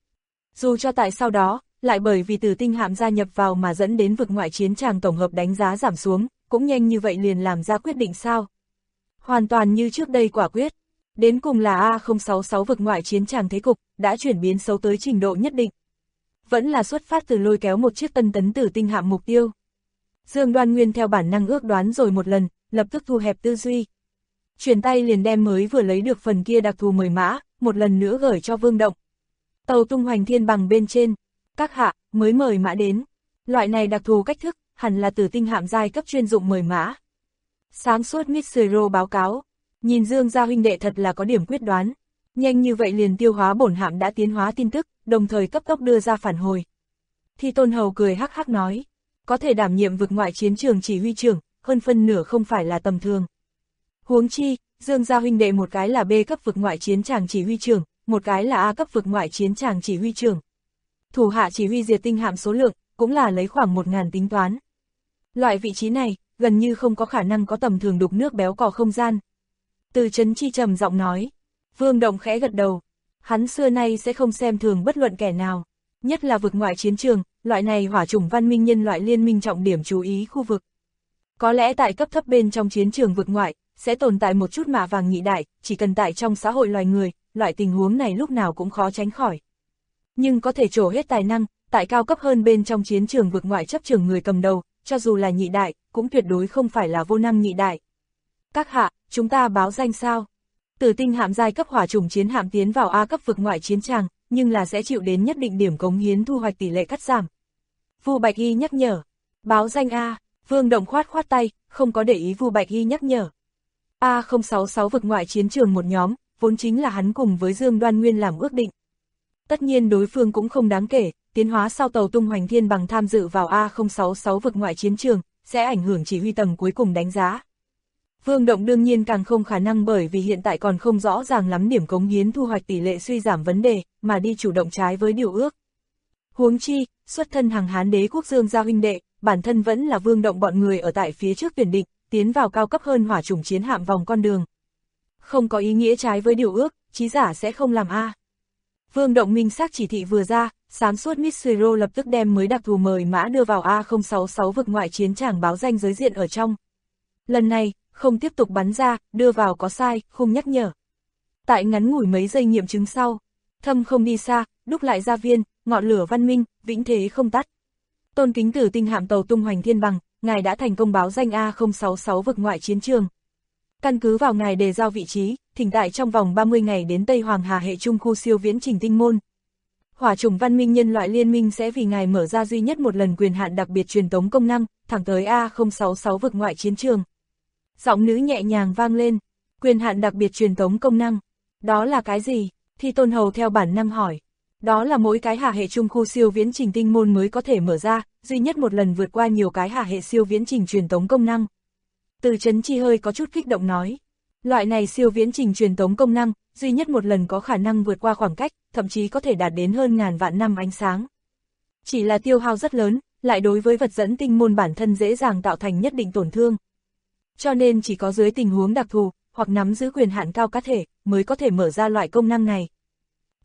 Dù cho tại sau đó, lại bởi vì Tử Tinh hạm gia nhập vào mà dẫn đến vực ngoại chiến tràng tổng hợp đánh giá giảm xuống, cũng nhanh như vậy liền làm ra quyết định sao. Hoàn toàn như trước đây quả quyết. Đến cùng là A066 vực ngoại chiến tràng thế cục, đã chuyển biến xấu tới trình độ nhất định. Vẫn là xuất phát từ lôi kéo một chiếc tân tấn Tử Tinh hạm mục tiêu. Dương Đoan Nguyên theo bản năng ước đoán rồi một lần, lập tức thu hẹp tư duy. Chuyển tay liền đem mới vừa lấy được phần kia đặc thù mời mã, một lần nữa gửi cho Vương Động. Tàu tung hoành thiên bằng bên trên, các hạ, mới mời mã đến. Loại này đặc thù cách thức, hẳn là Tử Tinh hạm giai cấp chuyên dụng mời mã. Sáng suốt Mitsuro báo cáo, nhìn Dương gia huynh đệ thật là có điểm quyết đoán. Nhanh như vậy liền tiêu hóa bổn hạm đã tiến hóa tin tức, đồng thời cấp tốc đưa ra phản hồi. Thi Tôn Hầu cười hắc hắc nói, có thể đảm nhiệm vực ngoại chiến trường chỉ huy trưởng, hơn phân nửa không phải là tầm thường. Huống chi, Dương gia huynh đệ một cái là B cấp vực ngoại chiến tràng chỉ huy trưởng, một cái là A cấp vực ngoại chiến tràng chỉ huy trưởng. Thủ hạ chỉ huy diệt tinh hạm số lượng, cũng là lấy khoảng 1000 tính toán. Loại vị trí này, gần như không có khả năng có tầm thường đục nước béo cò không gian. Từ Trấn Chi trầm giọng nói, Vương Động khẽ gật đầu, hắn xưa nay sẽ không xem thường bất luận kẻ nào, nhất là vực ngoại chiến trường, loại này hỏa chủng văn minh nhân loại liên minh trọng điểm chú ý khu vực. Có lẽ tại cấp thấp bên trong chiến trường vực ngoại, sẽ tồn tại một chút mạ vàng nhị đại, chỉ cần tại trong xã hội loài người, loại tình huống này lúc nào cũng khó tránh khỏi. Nhưng có thể trổ hết tài năng, tại cao cấp hơn bên trong chiến trường vực ngoại chấp trường người cầm đầu, cho dù là nhị đại, cũng tuyệt đối không phải là vô năng nhị đại. Các hạ, chúng ta báo danh sao? Tử Tinh hạm giai cấp hỏa chủng chiến hạm tiến vào A cấp vực ngoại chiến tràng, nhưng là sẽ chịu đến nhất định điểm cống hiến thu hoạch tỷ lệ cắt giảm. Vu Bạch Y nhắc nhở, báo danh A. Vương Động khoát khoát tay, không có để ý Vu Bạch Y nhắc nhở. A066 vực ngoại chiến trường một nhóm, vốn chính là hắn cùng với Dương Đoan Nguyên làm ước định. Tất nhiên đối phương cũng không đáng kể, tiến hóa sau tàu tung hoành thiên bằng tham dự vào A066 vực ngoại chiến trường, sẽ ảnh hưởng chỉ huy tầng cuối cùng đánh giá. Vương Động đương nhiên càng không khả năng bởi vì hiện tại còn không rõ ràng lắm điểm cống hiến thu hoạch tỷ lệ suy giảm vấn đề, mà đi chủ động trái với điều ước. Huống chi, xuất thân hàng Hán đế quốc Dương gia huynh đệ, bản thân vẫn là Vương Động bọn người ở tại phía trước tuyển định, tiến vào cao cấp hơn hỏa chủng chiến hạm vòng con đường. Không có ý nghĩa trái với điều ước, chí giả sẽ không làm A. Vương Động minh xác chỉ thị vừa ra, sáng suốt Mitsuro lập tức đem mới đặc thù mời mã đưa vào A066 vực ngoại chiến tràng báo danh giới diện ở trong. Lần này, không tiếp tục bắn ra, đưa vào có sai, không nhắc nhở. Tại ngắn ngủi mấy giây nghiệm chứng sau, thâm không đi xa, đúc lại gia viên, ngọn lửa văn minh, vĩnh thế không tắt. Tôn kính Tử Tinh hạm tàu tung hoành thiên bằng, ngài đã thành công báo danh A066 vực ngoại chiến trường. Căn cứ vào ngài đề giao vị trí, thỉnh tại trong vòng 30 ngày đến Tây Hoàng Hà hệ trung khu siêu viễn trình tinh môn. Hỏa chủng văn minh nhân loại liên minh sẽ vì ngài mở ra duy nhất một lần quyền hạn đặc biệt truyền tống công năng, thẳng tới A066 vực ngoại chiến trường. Giọng nữ nhẹ nhàng vang lên, quyền hạn đặc biệt truyền tống công năng. Đó là cái gì? Thi Tôn Hầu theo bản năng hỏi. Đó là mỗi cái hà hệ trung khu siêu viễn trình tinh môn mới có thể mở ra, duy nhất một lần vượt qua nhiều cái hà hệ siêu viễn trình truyền tống công năng. Từ Trấn Chi hơi có chút kích động nói. Loại này siêu viễn trình truyền tống công năng, duy nhất một lần có khả năng vượt qua khoảng cách, thậm chí có thể đạt đến hơn ngàn vạn năm ánh sáng. Chỉ là tiêu hao rất lớn, lại đối với vật dẫn tinh môn bản thân dễ dàng tạo thành nhất định tổn thương. Cho nên chỉ có dưới tình huống đặc thù, hoặc nắm giữ quyền hạn cao cá thể, mới có thể mở ra loại công năng này.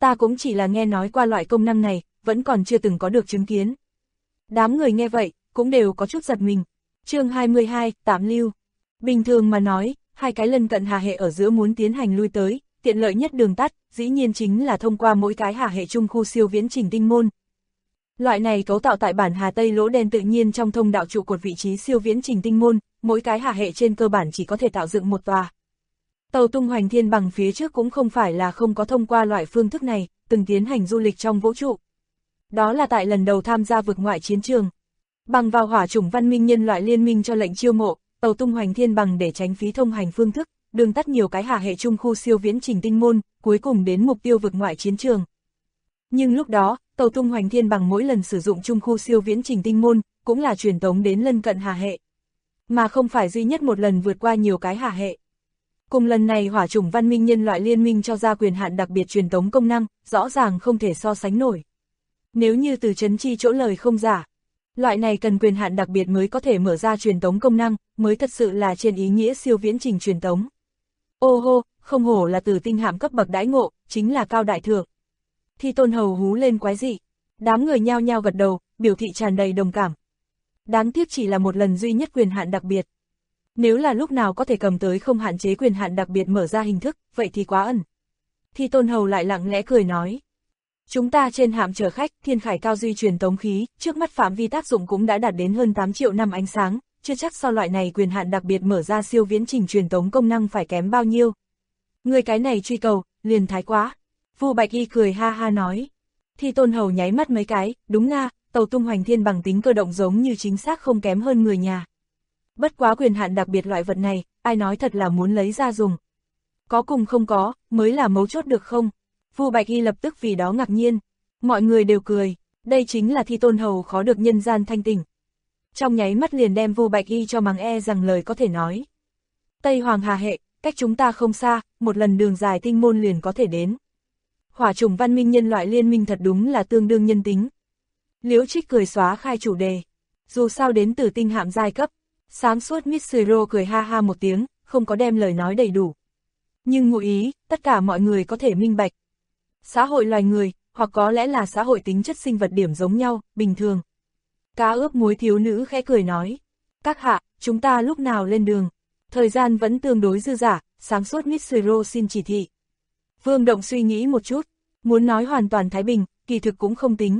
Ta cũng chỉ là nghe nói qua loại công năng này, vẫn còn chưa từng có được chứng kiến. Đám người nghe vậy, cũng đều có chút giật mình. Chương 22, Tạm lưu. Bình thường mà nói, hai cái lân cận hà hệ ở giữa muốn tiến hành lui tới, tiện lợi nhất đường tắt, dĩ nhiên chính là thông qua mỗi cái hà hệ trung khu siêu viễn trình tinh môn. Loại này cấu tạo tại bản Hà Tây lỗ đen tự nhiên trong thông đạo trụ cột vị trí siêu viễn trình tinh môn, mỗi cái hà hệ trên cơ bản chỉ có thể tạo dựng một tòa. Tàu tung hoành thiên bằng phía trước cũng không phải là không có thông qua loại phương thức này, từng tiến hành du lịch trong vũ trụ. Đó là tại lần đầu tham gia vực ngoại chiến trường. Bằng vào hỏa chủng văn minh nhân loại liên minh cho lệnh chiêu mộ, tàu tung hoành thiên bằng để tránh phí thông hành phương thức, đường tắt nhiều cái hà hệ trung khu siêu viễn trình tinh môn, cuối cùng đến mục tiêu vực ngoại chiến trường. Nhưng lúc đó, tàu tung hoành thiên bằng mỗi lần sử dụng trung khu siêu viễn trình tinh môn, cũng là truyền tống đến lân cận hà hệ, mà không phải duy nhất một lần vượt qua nhiều cái hà hệ. Cùng lần này hỏa chủng văn minh nhân loại liên minh cho ra quyền hạn đặc biệt truyền tống công năng, rõ ràng không thể so sánh nổi. Nếu như từ Trấn Chi chỗ lời không giả, loại này cần quyền hạn đặc biệt mới có thể mở ra truyền tống công năng, mới thật sự là trên ý nghĩa siêu viễn trình truyền tống. Ô hô, không hổ là từ tinh hạm cấp bậc đãi ngộ, chính là cao đại thượng. Thi Tôn Hầu hú lên quái dị. Đám người nhao nhao gật đầu, biểu thị tràn đầy đồng cảm. Đáng tiếc chỉ là một lần duy nhất quyền hạn đặc biệt. Nếu là lúc nào có thể cầm tới không hạn chế quyền hạn đặc biệt mở ra hình thức, vậy thì quá ẩn. Thi Tôn Hầu lại lặng lẽ cười nói. Chúng ta trên hạm chở khách, thiên khải cao duy truyền tống khí, trước mắt phạm vi tác dụng cũng đã đạt đến hơn 8 triệu năm ánh sáng, chưa chắc so loại này quyền hạn đặc biệt mở ra siêu viễn trình truyền tống công năng phải kém bao nhiêu. Người cái này truy cầu, liền thái quá. Vu Bạch Y cười ha ha nói. Thi Tôn Hầu nháy mắt mấy cái, đúng nga, tàu tung hoành thiên bằng tính cơ động giống như chính xác không kém hơn người nhà. Bất quá quyền hạn đặc biệt loại vật này, ai nói thật là muốn lấy ra dùng. Có cùng không có, mới là mấu chốt được không? Vu Bạch Y lập tức vì đó ngạc nhiên. Mọi người đều cười, đây chính là Thi Tôn Hầu khó được nhân gian thanh tỉnh. Trong nháy mắt liền đem Vu Bạch Y cho mắng rằng lời có thể nói. Tây Hoàng Hà hệ, cách chúng ta không xa, một lần đường dài tinh môn liền có thể đến. Hỏa chủng văn minh nhân loại liên minh thật đúng là tương đương nhân tính. Liễu Trích cười xóa khai chủ đề. Dù sao đến từ tinh hạm giai cấp, sáng suốt Mitsuro cười ha ha một tiếng, không có đem lời nói đầy đủ. Nhưng ngụ ý, tất cả mọi người có thể minh bạch. Xã hội loài người, hoặc có lẽ là xã hội tính chất sinh vật điểm giống nhau, bình thường. Cá ướp muối thiếu nữ khẽ cười nói. Các hạ, chúng ta lúc nào lên đường? Thời gian vẫn tương đối dư dả, sáng suốt Mitsuro xin chỉ thị. Vương Động suy nghĩ một chút, muốn nói hoàn toàn thái bình, kỳ thực cũng không tính.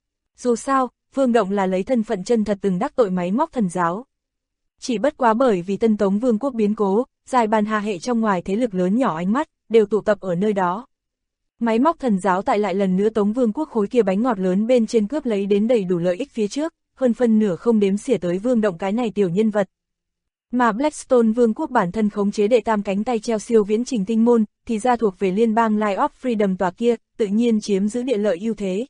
Dù sao, Vương Động là lấy thân phận chân thật từng đắc tội máy móc thần giáo. Chỉ bất quá bởi vì Tân Tống Vương quốc biến cố, dài bàn hà hệ trong ngoài thế lực lớn nhỏ ánh mắt, đều tụ tập ở nơi đó. Máy móc thần giáo tại lại lần nữa Tống Vương quốc khối kia bánh ngọt lớn bên trên cướp lấy đến đầy đủ lợi ích phía trước, hơn phân nửa không đếm xỉa tới Vương Động cái này tiểu nhân vật. Mà Blackstone Vương quốc bản thân khống chế đệ tam cánh tay treo siêu viễn trình tinh môn, thì ra thuộc về liên bang Line of Freedom tòa kia, tự nhiên chiếm giữ địa lợi ưu thế.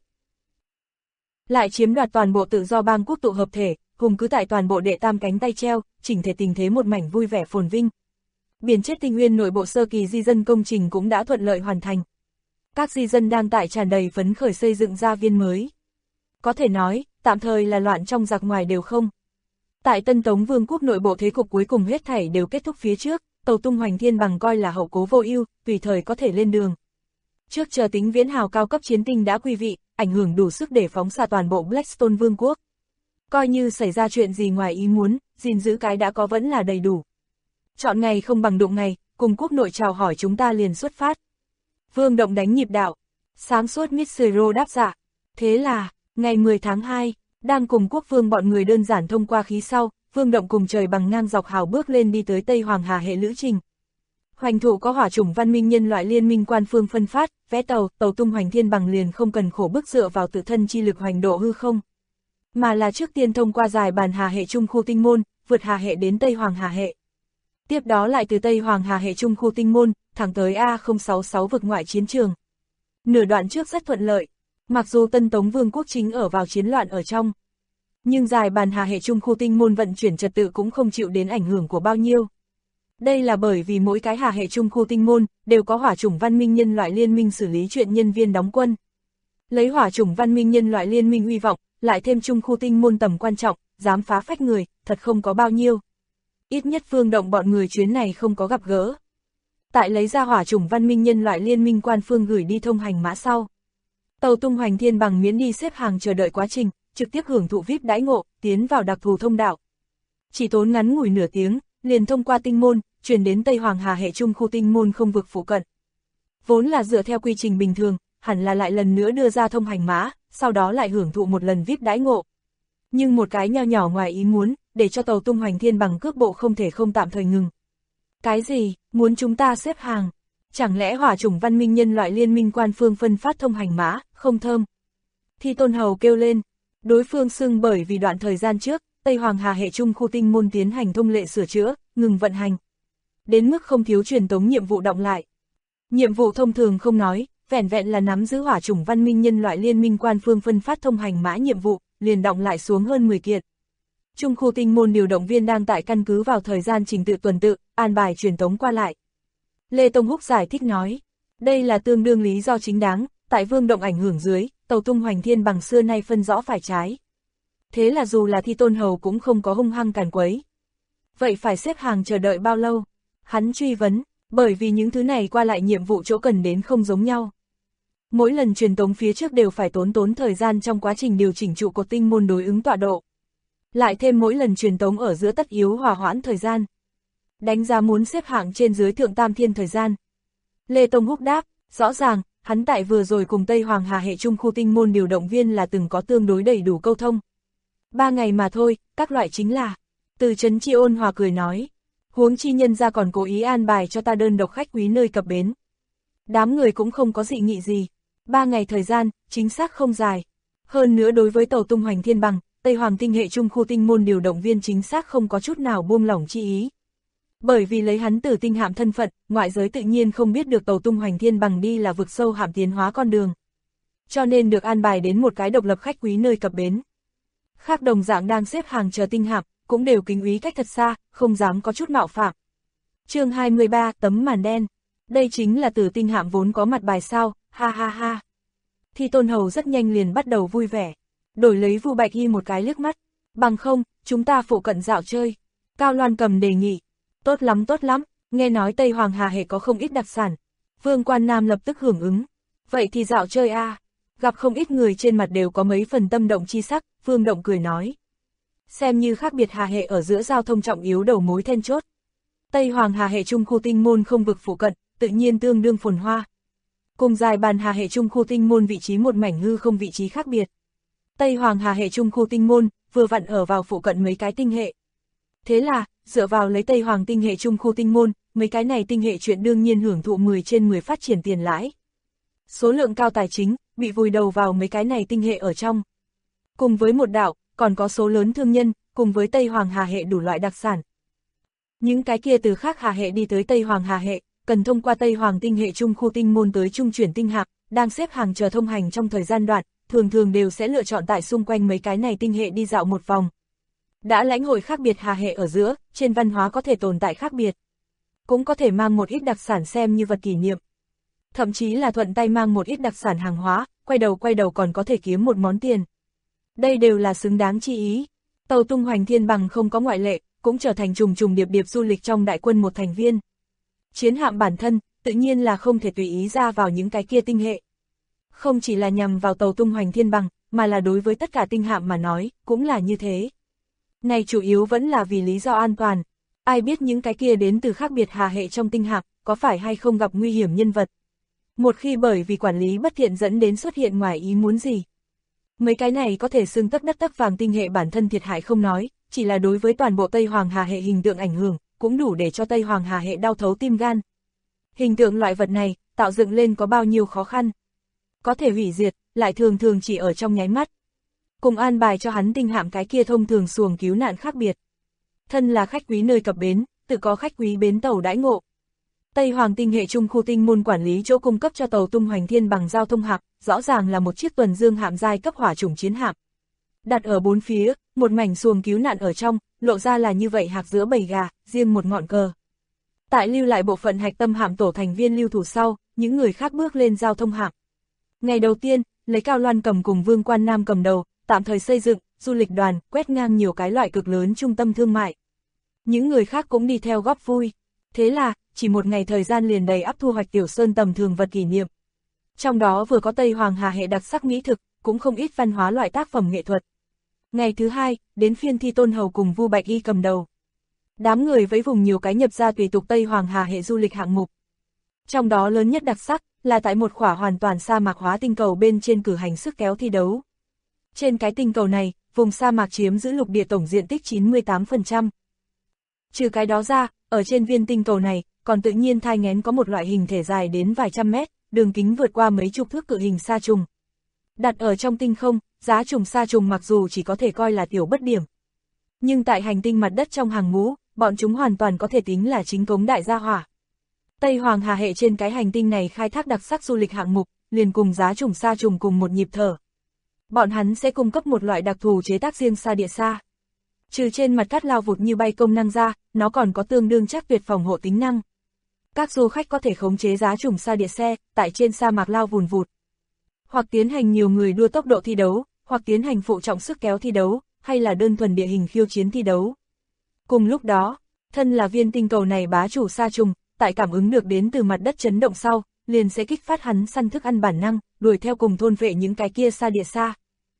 Lại chiếm đoạt toàn bộ tự do bang quốc tụ hợp thể, cùng cứ tại toàn bộ đệ tam cánh tay treo, chỉnh thể tình thế một mảnh vui vẻ phồn vinh. Biển chết tinh nguyên nội bộ sơ kỳ di dân công trình cũng đã thuận lợi hoàn thành. Các di dân đang tại tràn đầy phấn khởi xây dựng gia viên mới. Có thể nói, tạm thời là loạn trong giặc ngoài đều không. Tại Tân Tống Vương quốc nội bộ thế cục cuối cùng hết thảy đều kết thúc phía trước, tàu tung hoành thiên bằng coi là hậu cố vô ưu, tùy thời có thể lên đường. Trước chờ tính viễn hào cao cấp chiến tinh đã quy vị, ảnh hưởng đủ sức để phóng xạ toàn bộ Blackstone Vương quốc. Coi như xảy ra chuyện gì ngoài ý muốn, gìn giữ cái đã có vẫn là đầy đủ. Chọn ngày không bằng đụng ngày, cùng quốc nội chào hỏi chúng ta liền xuất phát. Vương Động đánh nhịp đạo, sáng suốt Mitsuro đáp dạ. Thế là, ngày 10 tháng 2, đang cùng quốc vương bọn người đơn giản thông qua khí sau, Vương Động cùng trời bằng ngang dọc hào bước lên đi tới Tây Hoàng Hà hệ lữ trình. Hoành thụ có hỏa chủng văn minh nhân loại liên minh quan phương phân phát, vé tàu, tàu tung hoành thiên bằng liền không cần khổ bức dựa vào tự thân chi lực hoành độ hư không. Mà là trước tiên thông qua dài bàn hà hệ trung khu tinh môn, vượt hà hệ đến Tây Hoàng Hà hệ. Tiếp đó lại từ Tây Hoàng Hà hệ trung khu tinh môn, thẳng tới A066 vực ngoại chiến trường. Nửa đoạn trước rất thuận lợi, mặc dù Tân Tống Vương quốc chính ở vào chiến loạn ở trong. Nhưng dài bàn hà hệ trung khu tinh môn vận chuyển trật tự cũng không chịu đến ảnh hưởng của bao nhiêu. Đây là bởi vì mỗi cái hà hệ trung khu tinh môn đều có hỏa chủng văn minh nhân loại liên minh xử lý chuyện nhân viên đóng quân. Lấy hỏa chủng văn minh nhân loại liên minh uy vọng, lại thêm trung khu tinh môn tầm quan trọng, dám phá phách người, thật không có bao nhiêu. Ít nhất Vương Động bọn người chuyến này không có gặp gỡ. tại lấy ra hỏa chủng văn minh nhân loại liên minh quan phương gửi đi thông hành mã sau. Tàu tung hoành thiên bằng miễn đi xếp hàng chờ đợi quá trình, trực tiếp hưởng thụ VIP đãi ngộ, tiến vào đặc thù thông đạo. Chỉ tốn ngắn ngủi nửa tiếng, liền thông qua tinh môn, truyền đến Tây Hoàng Hà hệ trung khu tinh môn không vực phụ cận. Vốn là dựa theo quy trình bình thường, hẳn là lại lần nữa đưa ra thông hành mã, sau đó lại hưởng thụ một lần VIP đãi ngộ. Nhưng một cái nho nhỏ ngoài ý muốn, để cho tàu tung hoành thiên bằng cước bộ không thể không tạm thời ngừng. Cái gì, muốn chúng ta xếp hàng? Chẳng lẽ hỏa chủng văn minh nhân loại liên minh quan phương phân phát thông hành mã, không thơm? Thi Tôn Hầu kêu lên, đối phương xưng bởi vì đoạn thời gian trước, Tây Hoàng Hà hệ trung khu tinh môn tiến hành thông lệ sửa chữa, ngừng vận hành. Đến mức không thiếu truyền tống nhiệm vụ đọng lại. Nhiệm vụ thông thường không nói, vẻn vẹn là nắm giữ hỏa chủng văn minh nhân loại liên minh quan phương phân phát thông hành mã nhiệm vụ, liền đọng lại xuống hơn 10 kiện. Trung khu tinh môn điều động viên đang tại căn cứ vào thời gian trình tự tuần tự, an bài truyền tống qua lại. Lê Tông Húc giải thích nói, đây là tương đương lý do chính đáng, tại vương động ảnh hưởng dưới, tàu tung hoành thiên bằng xưa nay phân rõ phải trái. Thế là dù là Thi Tôn Hầu cũng không có hung hăng càn quấy. Vậy phải xếp hàng chờ đợi bao lâu? Hắn truy vấn, bởi vì những thứ này qua lại nhiệm vụ chỗ cần đến không giống nhau. Mỗi lần truyền tống phía trước đều phải tốn thời gian trong quá trình điều chỉnh trụ cột tinh môn đối ứng tọa độ. Lại thêm mỗi lần truyền tống ở giữa tất yếu hòa hoãn thời gian. Đánh giá muốn xếp hạng trên dưới thượng tam thiên thời gian. Lê Tông Húc đáp, rõ ràng, hắn tại vừa rồi cùng Tây Hoàng Hà hệ trung khu tinh môn điều động viên là từng có tương đối đầy đủ câu thông. 3 ngày mà thôi, các loại chính là. Từ Trấn Chi ôn hòa cười nói, huống chi nhân ra còn cố ý an bài cho ta đơn độc khách quý nơi cập bến. Đám người cũng không có dị nghị gì. 3 ngày thời gian, chính xác không dài. Hơn nữa đối với tàu tung hoành thiên bằng, Tây Hoàng tinh hệ trung khu tinh môn điều động viên chính xác không có chút nào buông lỏng chi ý. Bởi vì lấy hắn từ tinh hạm thân phận, ngoại giới tự nhiên không biết được tàu tung hoành thiên bằng đi là vực sâu hạm tiến hóa con đường. Cho nên được an bài đến một cái độc lập khách quý nơi cập bến. Khác đồng dạng đang xếp hàng chờ tinh hạm, cũng đều kính úy cách thật xa, không dám có chút mạo phạm. Chương 23, tấm màn đen. Đây chính là từ tinh hạm vốn có mặt bài sao, ha ha ha. Thi Tôn Hầu rất nhanh liền bắt đầu vui vẻ. Đổi lấy Vu Bạch Hy một cái liếc mắt. Bằng không, chúng ta phụ cận dạo chơi. Cao Loan Cầm đề nghị. Tốt lắm, nghe nói Tây Hoàng Hà hệ có không ít đặc sản. Vương Quan Nam lập tức hưởng ứng. Vậy thì dạo chơi a. Gặp không ít người trên mặt đều có mấy phần tâm động chi sắc, Vương Động cười nói. Xem như khác biệt Hà hệ ở giữa giao thông trọng yếu đầu mối then chốt. Tây Hoàng Hà hệ trung khu tinh môn không vực phụ cận, tự nhiên tương đương phồn hoa. Cùng dài bàn Hà hệ trung khu tinh môn vị trí một mảnh hư không vị trí khác biệt. Tây Hoàng Hà hệ trung khu tinh môn, vừa vặn ở vào phụ cận mấy cái tinh hệ. Thế là, dựa vào lấy Tây Hoàng tinh hệ trung khu tinh môn, mấy cái này tinh hệ chuyện đương nhiên hưởng thụ 10 trên 10 phát triển tiền lãi. Số lượng cao tài chính, bị vùi đầu vào mấy cái này tinh hệ ở trong. Cùng với một đạo, còn có số lớn thương nhân, cùng với Tây Hoàng Hà hệ đủ loại đặc sản. Những cái kia từ khác Hà hệ đi tới Tây Hoàng Hà hệ, cần thông qua Tây Hoàng tinh hệ trung khu tinh môn tới trung chuyển tinh hạm, đang xếp hàng chờ thông hành trong thời gian đoạn, thường đều sẽ lựa chọn tại xung quanh mấy cái này tinh hệ đi dạo một vòng. Đã lãnh hội khác biệt Hà hệ ở giữa, trên văn hóa có thể tồn tại khác biệt. Cũng có thể mang một ít đặc sản xem như vật kỷ niệm. Thậm chí là thuận tay mang một ít đặc sản hàng hóa, quay đầu còn có thể kiếm một món tiền. Đây đều là xứng đáng chi ý. Tàu tung hoành thiên bằng không có ngoại lệ, cũng trở thành trùng điệp du lịch trong đại quân một thành viên. Chiến hạm bản thân, tự nhiên là không thể tùy ý ra vào những cái kia tinh hệ. Không chỉ là nhằm vào tàu tung hoành thiên bằng, mà là đối với tất cả tinh hạm mà nói, cũng là như thế. Này chủ yếu vẫn là vì lý do an toàn. Ai biết những cái kia đến từ khác biệt Hà hệ trong tinh hạm, có phải hay không gặp nguy hiểm nhân vật. Một khi bởi vì quản lý bất thiện dẫn đến xuất hiện ngoài ý muốn gì. Mấy cái này có thể xưng tấc đất tấc vàng tinh hệ bản thân thiệt hại không nói, chỉ là đối với toàn bộ Tây Hoàng Hà hệ hình tượng ảnh hưởng, cũng đủ để cho Tây Hoàng Hà hệ đau thấu tim gan. Hình tượng loại vật này, tạo dựng lên có bao nhiêu khó khăn. Có thể hủy diệt, lại thường chỉ ở trong nháy mắt. Cùng an bài cho hắn tinh hạm cái kia thông thường xuồng cứu nạn khác biệt. Thân là khách quý nơi cập bến, tự có khách quý bến tàu đãi ngộ. Tây Hoàng tinh hệ trung khu tinh môn quản lý chỗ cung cấp cho tàu tung hoành thiên bằng giao thông hạm, rõ ràng là một chiếc tuần dương hạm giai cấp hỏa chủng chiến hạm. Đặt ở bốn phía, một mảnh xuồng cứu nạn ở trong, lộ ra là như vậy hạc giữa bầy gà, riêng một ngọn cờ. Tại lưu lại bộ phận hạch tâm hạm tổ thành viên lưu thủ sau, những người khác bước lên giao thông hạm. Ngày đầu tiên, lấy Cao Loan Cầm cùng Vương Quan Nam cầm đầu, tạm thời xây dựng, du lịch đoàn, quét ngang nhiều cái loại cực lớn trung tâm thương mại. Những người khác cũng đi theo góp vui. Thế là, chỉ một ngày thời gian liền đầy ắp thu hoạch Tiểu Sơn tầm thường vật kỷ niệm. Trong đó vừa có Tây Hoàng Hà hệ đặc sắc mỹ thực, cũng không ít văn hóa loại tác phẩm nghệ thuật. Ngày thứ hai, đến phiên Thi Tôn Hầu cùng Vu Bạch Y cầm đầu. Đám người với vùng nhiều cái nhập ra tùy tục Tây Hoàng Hà hệ du lịch hạng mục. Trong đó lớn nhất đặc sắc, là tại một khỏa hoàn toàn sa mạc hóa tinh cầu bên trên cử hành sức kéo thi đấu. Trên cái tinh cầu này, vùng sa mạc chiếm giữ lục địa tổng diện tích 98%. Trừ cái đó ra, ở trên viên tinh cầu này, còn tự nhiên thai nghén có một loại hình thể dài đến vài trăm mét, đường kính vượt qua mấy chục thước cự hình sa trùng. Đặt ở trong tinh không, giá trùng sa trùng mặc dù chỉ có thể coi là tiểu bất điểm. Nhưng tại hành tinh mặt đất trong hàng ngũ, bọn chúng hoàn toàn có thể tính là chính cống đại gia hỏa. Tây Hoàng Hà hệ trên cái hành tinh này khai thác đặc sắc du lịch hạng mục, liền cùng giá trùng sa trùng cùng một nhịp thở. Bọn hắn sẽ cung cấp một loại đặc thù chế tác riêng sa địa sa. Trừ trên mặt cát lao vụt như bay công năng ra, nó còn có tương đương chắc tuyệt phòng hộ tính năng. Các du khách có thể khống chế giá trùng sa địa xe, tại trên sa mạc lao vùn vụt. Hoặc tiến hành nhiều người đua tốc độ thi đấu, hoặc tiến hành phụ trọng sức kéo thi đấu, hay là đơn thuần địa hình khiêu chiến thi đấu. Cùng lúc đó, thân là viên tinh cầu này bá chủ sa trùng, tại cảm ứng được đến từ mặt đất chấn động sau, liền sẽ kích phát hắn săn thức ăn bản năng, đuổi theo cùng thôn vệ những cái kia sa địa sa.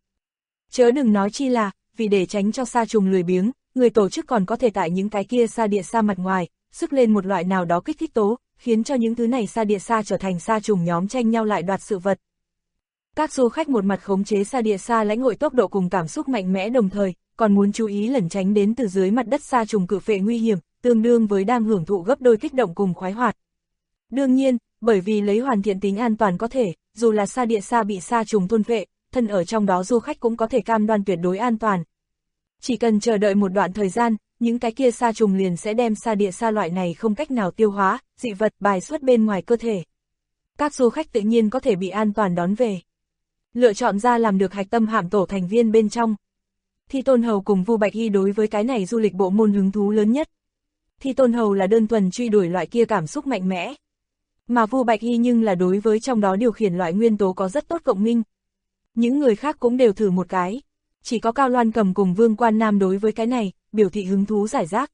Chớ đừng nói chi là, vì để tránh cho sa trùng lười biếng, người tổ chức còn có thể tại những cái kia sa địa sa mặt ngoài, sức lên một loại nào đó kích thích tố, khiến cho những thứ này sa địa sa trở thành sa trùng nhóm tranh nhau lại đoạt sự vật. Các du khách một mặt khống chế sa địa sa lãnh hội tốc độ cùng cảm xúc mạnh mẽ đồng thời, còn muốn chú ý lẩn tránh đến từ dưới mặt đất sa trùng cự phệ nguy hiểm, tương đương với đang hưởng thụ gấp đôi kích động cùng khoái hoạt. Đương nhiên, bởi vì lấy hoàn thiện tính an toàn có thể, dù là sa địa sa bị sa trùng thôn phệ, thân ở trong đó du khách cũng có thể cam đoan tuyệt đối an toàn. Chỉ cần chờ đợi một đoạn thời gian, những cái kia sa trùng liền sẽ đem sa địa sa loại này không cách nào tiêu hóa, dị vật bài xuất bên ngoài cơ thể. Các du khách tự nhiên có thể bị an toàn đón về. Lựa chọn ra làm được hạch tâm hạm tổ thành viên bên trong. Thi Tôn Hầu cùng Vu Bạch Y đối với cái này du lịch bộ môn hứng thú lớn nhất. Thi Tôn Hầu là đơn thuần truy đuổi loại kia cảm xúc mạnh mẽ. Mà Vu Bạch Y nhưng là đối với trong đó điều khiển loại nguyên tố có rất tốt cộng minh. Những người khác cũng đều thử một cái. Chỉ có Cao Loan Cầm cùng Vương Quan Nam đối với cái này, biểu thị hứng thú giải rác.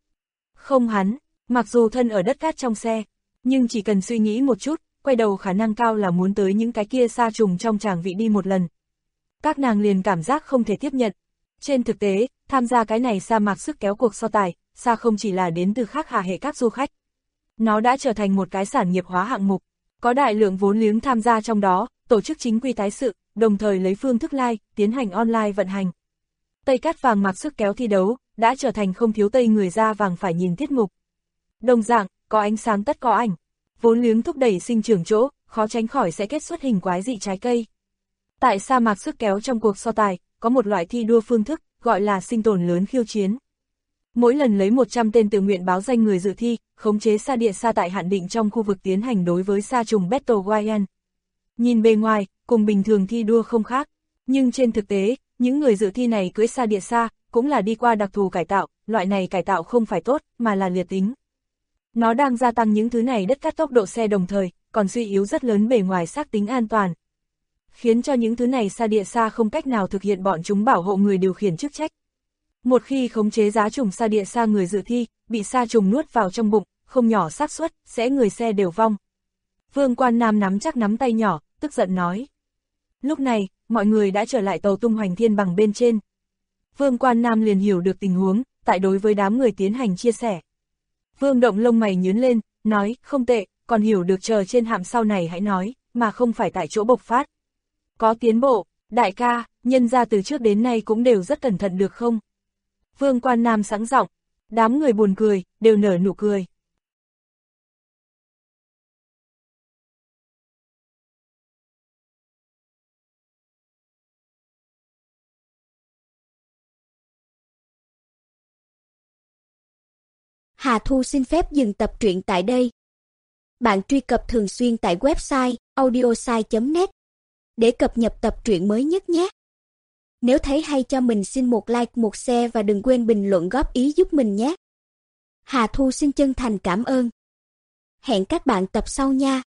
Không hắn, mặc dù thân ở đất cát trong xe, nhưng chỉ cần suy nghĩ một chút, quay đầu khả năng cao là muốn tới những cái kia sa trùng trong tràng vị đi một lần. Các nàng liền cảm giác không thể tiếp nhận. Trên thực tế, tham gia cái này sa mạc sức kéo cuộc so tài, sa không chỉ là đến từ khác hà hệ các du khách. Nó đã trở thành một cái sản nghiệp hóa hạng mục, có đại lượng vốn liếng tham gia trong đó, tổ chức chính quy tái sự, đồng thời lấy phương thức live, tiến hành online vận hành. Tây Cát Vàng mạc sức kéo thi đấu, đã trở thành không thiếu Tây người da vàng phải nhìn tiết mục. Đồng dạng, có ánh sáng tất có ảnh. Vốn liếng thúc đẩy sinh trưởng chỗ, khó tránh khỏi sẽ kết xuất hình quái dị trái cây. Tại sa mạc sức kéo trong cuộc so tài, có một loại thi đua phương thức, gọi là sinh tồn lớn khiêu chiến. Mỗi lần lấy 100 tên tự nguyện báo danh người dự thi, khống chế sa địa sa tại hạn định trong khu vực tiến hành đối với sa trùng Battle Royale. Nhìn bề ngoài, cùng bình thường thi đua không khác, nhưng trên thực tế, những người dự thi này cưỡi sa địa sa, cũng là đi qua đặc thù cải tạo, loại này cải tạo không phải tốt, mà là liệt tính. Nó đang gia tăng những thứ này đất cát tốc độ xe đồng thời, còn suy yếu rất lớn bề ngoài xác tính an toàn. Khiến cho những thứ này sa địa sa không cách nào thực hiện bọn chúng bảo hộ người điều khiển chức trách. Một khi khống chế giá trùng sa địa sa người dự thi, bị sa trùng nuốt vào trong bụng, không nhỏ xác suất, sẽ người xe đều vong. Vương Quan Nam nắm chắc nắm tay nhỏ, tức giận nói. Lúc này, mọi người đã trở lại tàu tung hoành thiên bằng bên trên. Vương Quan Nam liền hiểu được tình huống, tại đối với đám người tiến hành chia sẻ. Vương Động lông mày nhướng lên, nói, không tệ, còn hiểu được chờ trên hạm sau này hãy nói, mà không phải tại chỗ bộc phát. Có tiến bộ, đại ca, nhân ra từ trước đến nay cũng đều rất cẩn thận được không? Vương Quan Nam sẵn giọng, đám người buồn cười, đều nở nụ cười. Hà Thu xin phép dừng tập truyện tại đây. Bạn truy cập thường xuyên tại website audiosai.net để cập nhật tập truyện mới nhất nhé. Nếu thấy hay cho mình xin một like, một share và đừng quên bình luận góp ý giúp mình nhé. Hà Thu xin chân thành cảm ơn. Hẹn các bạn tập sau nha.